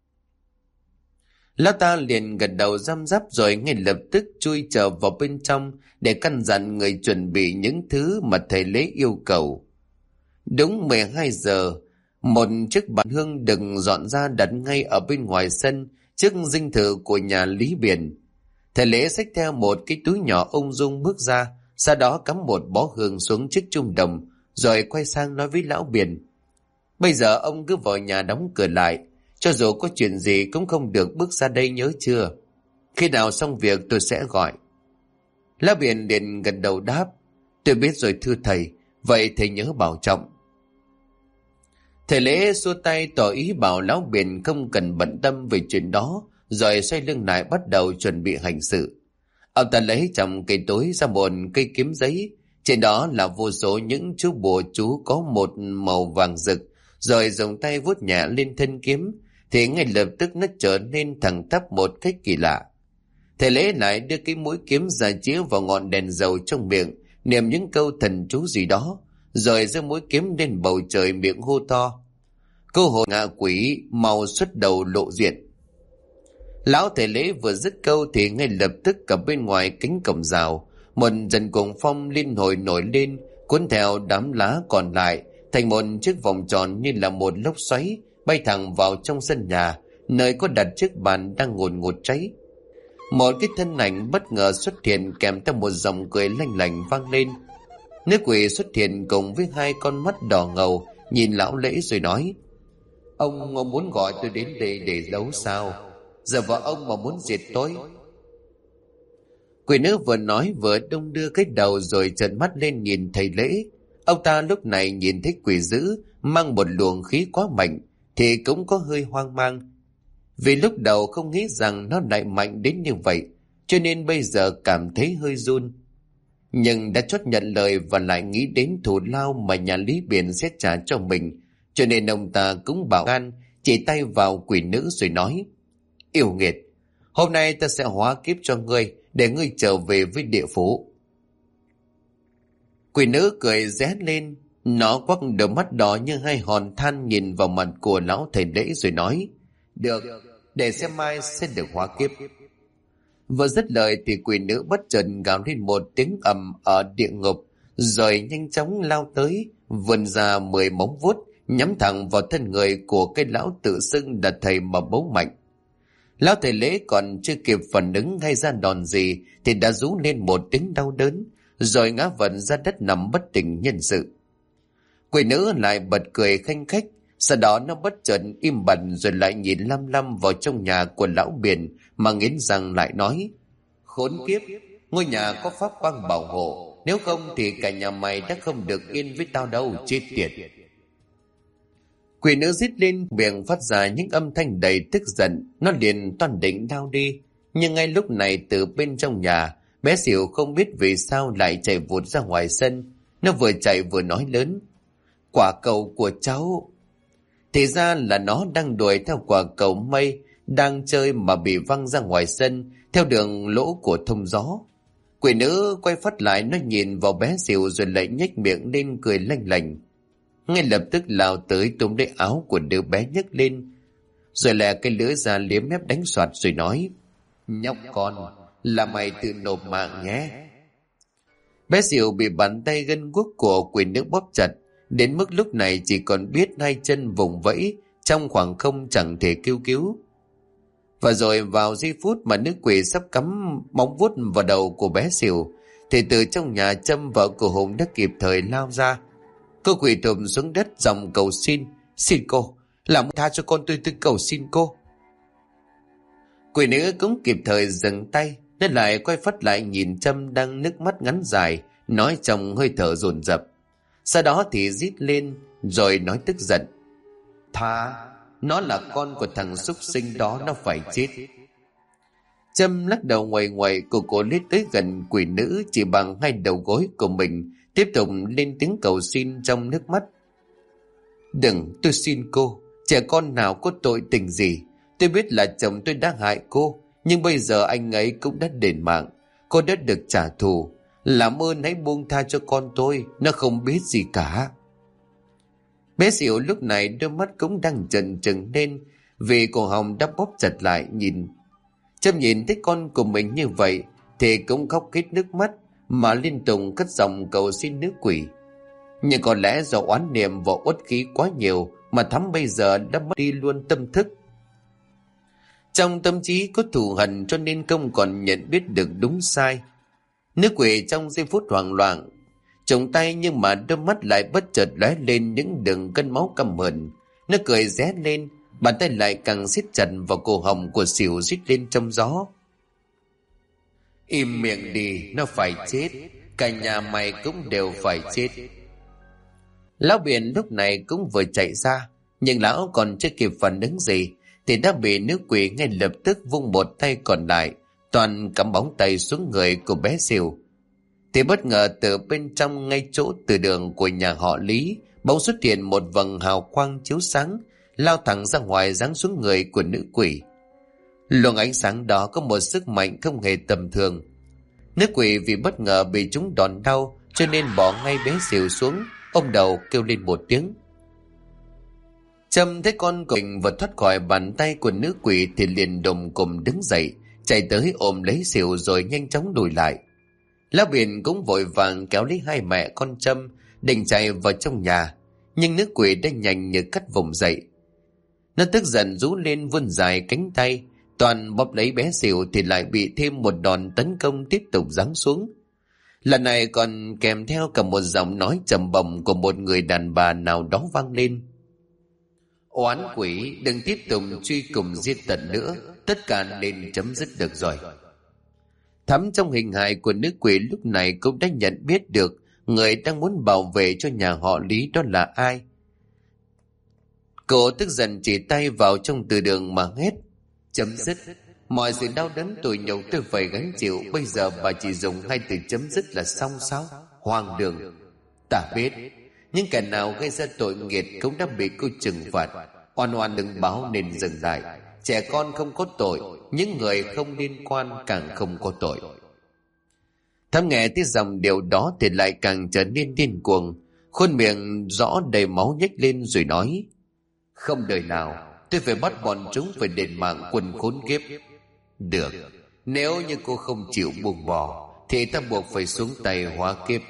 [SPEAKER 1] Lão ta liền gật đầu răm rắp rồi ngay lập tức chui trở vào bên trong để căn dặn người chuẩn bị những thứ mà thầy Lễ yêu cầu. Đúng 12 giờ, một chiếc bàn hương được dọn ra đặt ngay ở bên ngoài sân trước dinh thự của nhà Lý Biển. Thầy Lễ xách theo một cái túi nhỏ ung dung bước ra, sau đó cắm một bó hương xuống chiếc chung đồng, rồi quay sang nói với lão Biển. Bây giờ ông cứ vào nhà đóng cửa lại, cho dù có chuyện gì cũng không được bước ra đây, nhớ chưa? Khi nào xong việc tôi sẽ gọi. Lão Biển liền gật đầu đáp. Tôi biết rồi thưa thầy, vậy thầy nhớ bảo trọng. Thầy Lễ xua tay tỏ ý bảo lão Biển không cần bận tâm về chuyện đó, rồi xoay lưng lại bắt đầu chuẩn bị hành sự. Ông ta lấy trong cây túi ra một cây kiếm giấy, trên đó là vô số những chú bùa chú có một màu vàng rực, rồi dùng tay vuốt nhẹ lên thân kiếm, thì ngay lập tức nó trở nên thẳng tắp một cách kỳ lạ. Thầy Lễ lại đưa cái mũi kiếm ra chĩa vào ngọn đèn dầu trong miệng, niệm những câu thần chú gì đó, rồi giơ mũi kiếm lên bầu trời miệng hô to. Cô hồn ngạ quỷ mau xuất đầu lộ diện. Lão thầy Lễ vừa dứt câu thì ngay lập tức cả bên ngoài cánh cổng rào, một dần cuồng phong liên hồi nổi lên, cuốn theo đám lá còn lại thành một chiếc vòng tròn như là một lốc xoáy, bay thẳng vào trong sân nhà, nơi có đặt chiếc bàn đang ngùn ngụt cháy. Một cái thân ảnh bất ngờ xuất hiện kèm theo một giọng cười lanh lảnh vang lên. Nữ quỷ xuất hiện cùng với 2 con mắt đỏ ngầu, nhìn lão Lễ rồi nói. Ông muốn gọi tôi đến đây để giấu sao? Giờ vợ ông mà muốn diệt tôi. Quỷ nữ vừa nói vừa đung đưa cái đầu rồi trợn mắt lên nhìn thầy Lễ. Ông ta lúc này nhìn thấy quỷ dữ mang một luồng khí quá mạnh thì cũng có hơi hoang mang. Vì lúc đầu không nghĩ rằng nó lại mạnh đến như vậy, cho nên bây giờ cảm thấy hơi run. Nhưng đã chót nhận lời và lại nghĩ đến thù lao mà nhà Lý Biển sẽ trả cho mình, cho nên ông ta cũng bảo gan, chỉ tay vào quỷ nữ rồi nói: Yêu nghiệt, hôm nay ta sẽ hóa kiếp cho ngươi, để ngươi trở về với địa phủ. Quỷ nữ cười ré lên, nó quắc đôi mắt đỏ như hai hòn than nhìn vào mặt của lão thầy lễ rồi nói: Được, để xem mai sẽ được hóa kiếp. Vừa dứt lời thì quỷ nữ bất chợt gào lên một tiếng ầm ở địa ngục, rồi nhanh chóng lao tới, vươn ra 10 móng vuốt nhắm thẳng vào thân người của cái lão tự xưng là thầy mà bấu mạnh. Lão thầy lễ còn chưa kịp phản ứng hay ra đòn gì thì đã rú lên một tiếng đau đớn, rồi ngã vật ra đất nằm bất tỉnh nhân sự. Quỷ nữ lại bật cười khanh khách, sau đó nó bất chợt im bặt rồi lại nhìn lăm lăm vào trong nhà của lão Biển mà nghiến răng lại nói: Khốn kiếp, ngôi nhà có pháp quang bảo hộ, nếu không thì cả nhà mày đã không được yên với tao đâu, chết tiệt. Quỷ nữ rít lên, miệng phát ra những âm thanh đầy tức giận, nó liền toan định lao đi. Nhưng ngay lúc này từ bên trong nhà, bé Xỉu không biết vì sao lại chạy vụt ra ngoài sân. Nó vừa chạy vừa nói lớn: Quả cầu của cháu. Thì ra là nó đang đuổi theo quả cầu mây, đang chơi mà bị văng ra ngoài sân, theo đường lỗ của thông gió. Quỷ nữ quay phát lại, nó nhìn vào bé Xỉu rồi lại nhếch miệng lên cười lanh lành. Ngay lập tức lao tới túm lấy áo của đứa bé nhấc lên, rồi lè cái lưỡi ra liếm mép đánh soạt rồi nói: Nhóc con, là mày tự nộp mạng nhé. Bé Xỉu bị bàn tay gân guốc của quỷ nữ bóp chặt, đến mức lúc này chỉ còn biết hai chân vùng vẫy trong khoảng không, chẳng thể kêu cứu. Và rồi vào giây phút mà nữ quỷ sắp cắm móng vuốt vào đầu của bé Xỉu thì từ trong nhà Trâm, vợ của Hùng, đã kịp thời lao ra. Cô quỳ thụp xuống đất giọng cầu xin: Xin cô, làm tha cho con, tôi cầu xin cô. Quỷ nữ cũng kịp thời dừng tay, nó lại quay phát lại nhìn Trâm đang nước mắt ngắn dài, nói trong hơi thở dồn dập. Sau đó thì rít lên rồi nói tức giận: Tha, nó là con của thằng súc sinh đó, nó phải chết. Trâm lắc đầu ngoầy ngoầy, cô lết tới gần quỷ nữ, chỉ bằng hai đầu gối của mình tiếp tục lên tiếng cầu xin trong nước mắt: Đừng, tôi xin cô, trẻ con nào có tội tình gì. Tôi biết là chồng tôi đã hại cô, nhưng bây giờ anh ấy cũng đã đền mạng, cô đã được trả thù. Làm ơn hãy buông tha cho con tôi, nó không biết gì cả. Bé Xỉu lúc này đôi mắt cũng đang trần trừng lên, vì cổ họng đã bóp chặt lại. Trâm nhìn thấy con của mình như vậy thì cũng khóc hết nước mắt, mà liên tục cất giọng cầu xin nữ quỷ. Nhưng có lẽ do oán niệm và uất khí quá nhiều mà Thắm bây giờ đã mất đi luôn tâm thức. Trong tâm trí có thù hận cho nên không còn nhận biết được đúng sai. Nữ quỷ trong giây phút hoảng loạn chống tay, nhưng mà đôi mắt lại bất chợt lóe lên những đường gân máu căm hờn. Nó cười ré lên, bàn tay lại càng siết chặt vào cổ họng của Xỉu, rít lên trong gió: Im miệng đi, nó phải chết, cả nhà mày cũng đều phải chết. Lão Biển lúc này cũng vừa chạy ra, nhưng lão còn chưa kịp phản ứng gì thì đã bị nữ quỷ ngay lập tức vung một tay còn lại toàn cắm bóng tay xuống người của bé Xỉu. Thì bất ngờ từ bên trong ngay chỗ từ đường của nhà họ Lý bỗng xuất hiện một vầng hào quang chiếu sáng, lao thẳng ra ngoài giáng xuống người của nữ quỷ. Luồng ánh sáng đó có một sức mạnh không hề tầm thường. Nữ quỷ vì bất ngờ bị trúng đòn đau cho nên bỏ ngay bé Xỉu xuống, ôm đầu kêu lên một tiếng. Trâm thấy con của mình vừa thoát khỏi bàn tay của nữ quỷ thì liền đùng cùng đứng dậy, chạy tới ôm lấy Xỉu rồi nhanh chóng lùi lại. Lão Biển cũng vội vàng kéo lấy hai mẹ con Trâm định chạy vào trong nhà, nhưng nữ quỷ đã nhanh như cắt vùng dậy. Nó tức giận rú lên vươn dài cánh tay, toàn bóp lấy bé Xỉu thì lại bị thêm một đòn tấn công tiếp tục giáng xuống. Lần này còn kèm theo cả một giọng nói trầm bổng của một người đàn bà nào đó vang lên: Oán quỷ, đừng tiếp tục truy cùng giết tận nữa, tất cả nên chấm dứt được rồi. Thắm trong hình hài của nữ quỷ lúc này cũng đã nhận biết được người đang muốn bảo vệ cho nhà họ Lý đó là ai. Cô tức giận chỉ tay vào trong từ đường mà hét: Chấm dứt. Mọi sự đau đớn tủi nhục tôi phải gánh chịu, bây giờ bà chỉ dùng hai từ chấm dứt là xong sao? Hoang đường. Ta biết, những kẻ nào gây ra tội nghiệt cũng đã bị cô trừng phạt. Oan oan đừng báo nên dừng lại. Trẻ con không có tội, những người không liên quan càng không có tội. Thắm nghe tiếng dòng điều đó thì lại càng trở nên điên cuồng, khuôn miệng rõ đầy máu nhếch lên rồi nói: không đời nào tôi phải bắt bọn chúng phải đền mạng quần khốn kiếp. Được, nếu như cô không chịu buông bỏ thì ta buộc phải xuống tay hóa kiếp.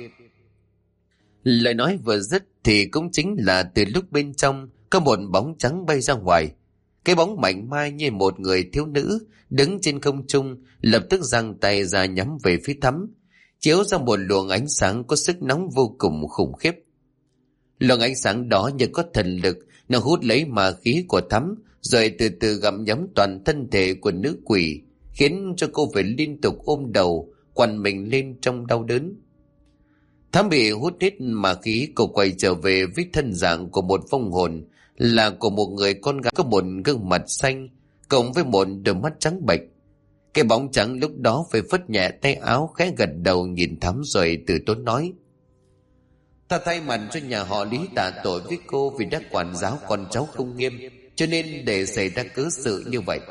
[SPEAKER 1] Lời nói vừa dứt thì cũng chính là từ lúc bên trong có một bóng trắng bay ra ngoài. Cái bóng mảnh mai như một người thiếu nữ đứng trên không trung, lập tức giang tay ra nhắm về phía Thắm, chiếu ra một luồng ánh sáng có sức nóng vô cùng khủng khiếp. Luồng ánh sáng đó như có thần lực, nó hút lấy ma khí của Thắm, rồi từ từ gặm nhấm toàn thân thể của nữ quỷ, khiến cho cô phải liên tục ôm đầu, quằn mình lên trong đau đớn. Thắm bị hút hết ma khí, cô quay trở về với thân dạng của một vong hồn, là của một người con gái có một gương mặt xanh, cộng với một đôi mắt trắng bệch. Cái bóng trắng lúc đó phải phất nhẹ tay áo, khẽ gật đầu nhìn Thắm rồi từ tốn nói: ta thay mặt cho nhà họ Lý tạ tội với cô vì đã quản giáo con cháu không nghiêm, cho nên để xảy ra cớ sự như vậy.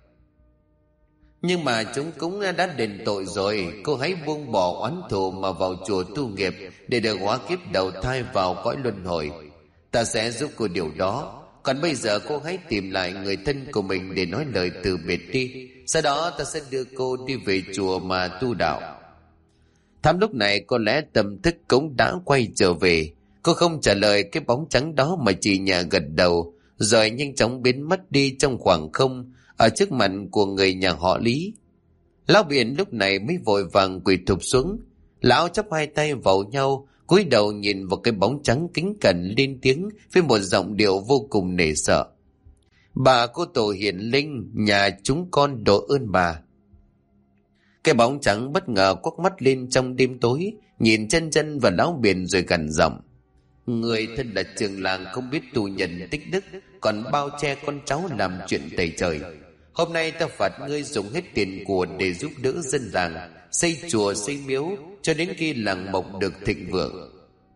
[SPEAKER 1] Nhưng mà chúng cũng đã đền tội rồi, cô hãy buông bỏ oán thù mà vào chùa tu nghiệp để được hóa kiếp đầu thai vào cõi luân hồi. Ta sẽ giúp cô điều đó. Còn bây giờ cô hãy tìm lại người thân của mình để nói lời từ biệt đi. Sau đó ta sẽ đưa cô đi về chùa mà tu đạo. Thắm lúc này có lẽ tâm thức cũng đã quay trở về. Cô không trả lời cái bóng trắng đó mà chỉ nhẹ gật đầu, rồi nhanh chóng biến mất đi trong khoảng không ở trước mặt của người nhà họ Lý. Lão Biển lúc này mới vội vàng quỳ thụp xuống. Lão chắp hai tay vào nhau, cúi đầu nhìn vào cái bóng trắng kính cẩn, lên tiếng với một giọng điệu vô cùng nể sợ: bà cô tổ hiển linh, nhà chúng con độ ơn bà. Cái bóng trắng bất ngờ quắc mắt lên trong đêm tối, nhìn chân chân vào Lão Biển rồi gằn giọng: người thân là trường làng không biết tu nhân tích đức, còn bao che con cháu làm chuyện tày trời. Hôm nay ta phạt ngươi dùng hết tiền của để giúp đỡ dân làng, xây chùa xây miếu cho đến khi làng mộc được thịnh vượng.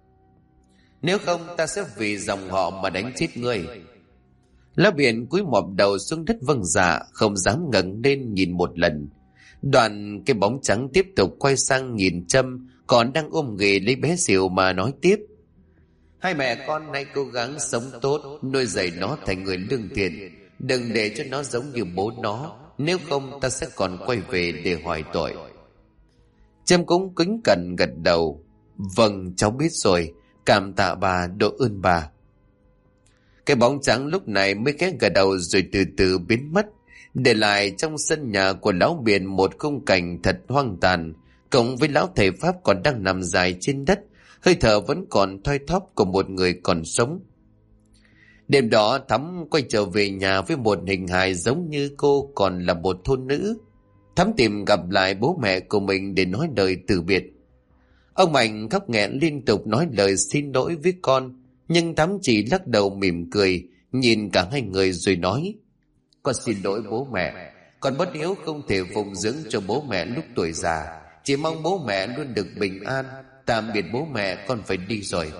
[SPEAKER 1] Nếu không ta sẽ vì dòng họ mà đánh chết ngươi. Lão Biển cúi mọp đầu xuống đất vâng dạ, không dám ngẩng lên nhìn một lần. Đoạn cái bóng trắng tiếp tục quay sang nhìn Trâm còn đang ôm ghì lấy bé xỉu mà nói tiếp: hai mẹ con hãy cố gắng sống tốt, nuôi dạy nó thành người lương thiện, đừng để cho nó giống như bố nó, nếu không ta sẽ còn quay về để hỏi tội. Trâm cũng kính cẩn gật đầu: vâng, cháu biết rồi, cảm tạ bà, độ ơn bà. Cái bóng trắng lúc này mới khẽ gật đầu rồi từ từ biến mất, để lại trong sân nhà của Lão Biển một khung cảnh thật hoang tàn, cộng với lão thầy Pháp còn đang nằm dài trên đất, hơi thở vẫn còn thoi thóp của một người còn sống. Đêm đó Thắm quay trở về nhà với một hình hài giống như cô còn là một thôn nữ. Thắm tìm gặp lại bố mẹ của mình để nói lời từ biệt. Ông Mạnh khóc nghẹn liên tục nói lời xin lỗi với con, nhưng Thắm chỉ lắc đầu mỉm cười nhìn cả hai người rồi nói: con xin lỗi bố mẹ, con bất hiếu không thể phụng dưỡng cho bố mẹ lúc tuổi già, chỉ mong bố mẹ luôn được bình an. Tạm biệt bố mẹ, con phải đi rồi.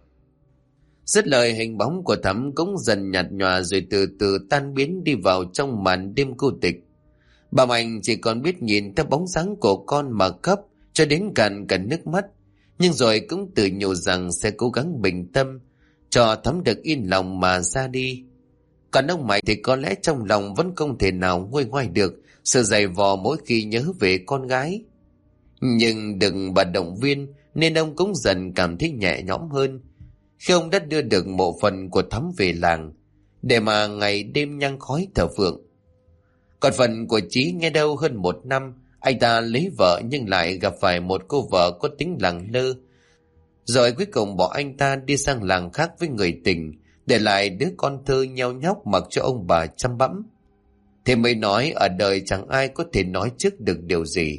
[SPEAKER 1] Dứt lời, hình bóng của Thắm cũng dần nhạt nhòa rồi từ từ tan biến đi vào trong màn đêm cô tịch. Bà Mạnh chỉ còn biết nhìn theo bóng dáng của con mà khóc cho đến cạn cả nước mắt, nhưng rồi cũng tự nhủ rằng sẽ cố gắng bình tâm cho Thắm được yên lòng mà ra đi. Còn ông Mạnh thì có lẽ trong lòng vẫn không thể nào nguôi ngoai được sự dày vò mỗi khi nhớ về con gái. Nhưng đừng bà động viên nên ông cũng dần cảm thấy nhẹ nhõm hơn khi ông đã đưa được mộ phần của Thắm về làng để mà ngày đêm nhang khói thờ phượng. Còn phần của Chí nghe đâu hơn 1 năm anh ta lấy vợ nhưng lại gặp phải một cô vợ có tính lẳng lơ, rồi cuối cùng bỏ anh ta đi sang làng khác với người tình, để lại đứa con thơ nheo nhóc mặc cho ông bà chăm bẵm. Thế mới nói ở đời chẳng ai có thể nói trước được điều gì.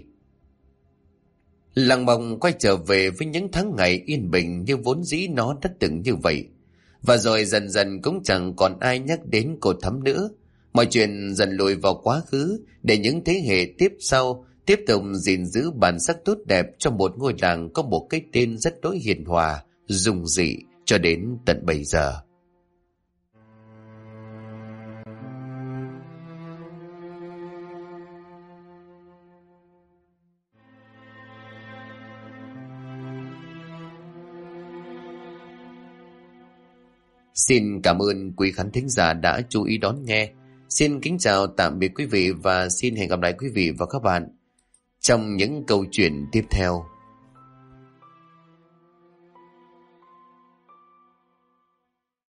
[SPEAKER 1] Làng Mộng quay trở về với những tháng ngày yên bình như vốn dĩ nó đã từng như vậy. Và rồi dần dần cũng chẳng còn ai nhắc đến cô Thắm nữa. Mọi chuyện dần lùi vào quá khứ để những thế hệ tiếp sau tiếp tục gìn giữ bản sắc tốt đẹp cho một ngôi làng có một cái tên rất đối hiền hòa, dung dị cho đến tận bây giờ. Xin cảm ơn quý khán thính giả đã chú ý đón nghe. Xin kính chào tạm biệt quý vị và xin hẹn gặp lại quý vị và các bạn trong những câu chuyện tiếp theo.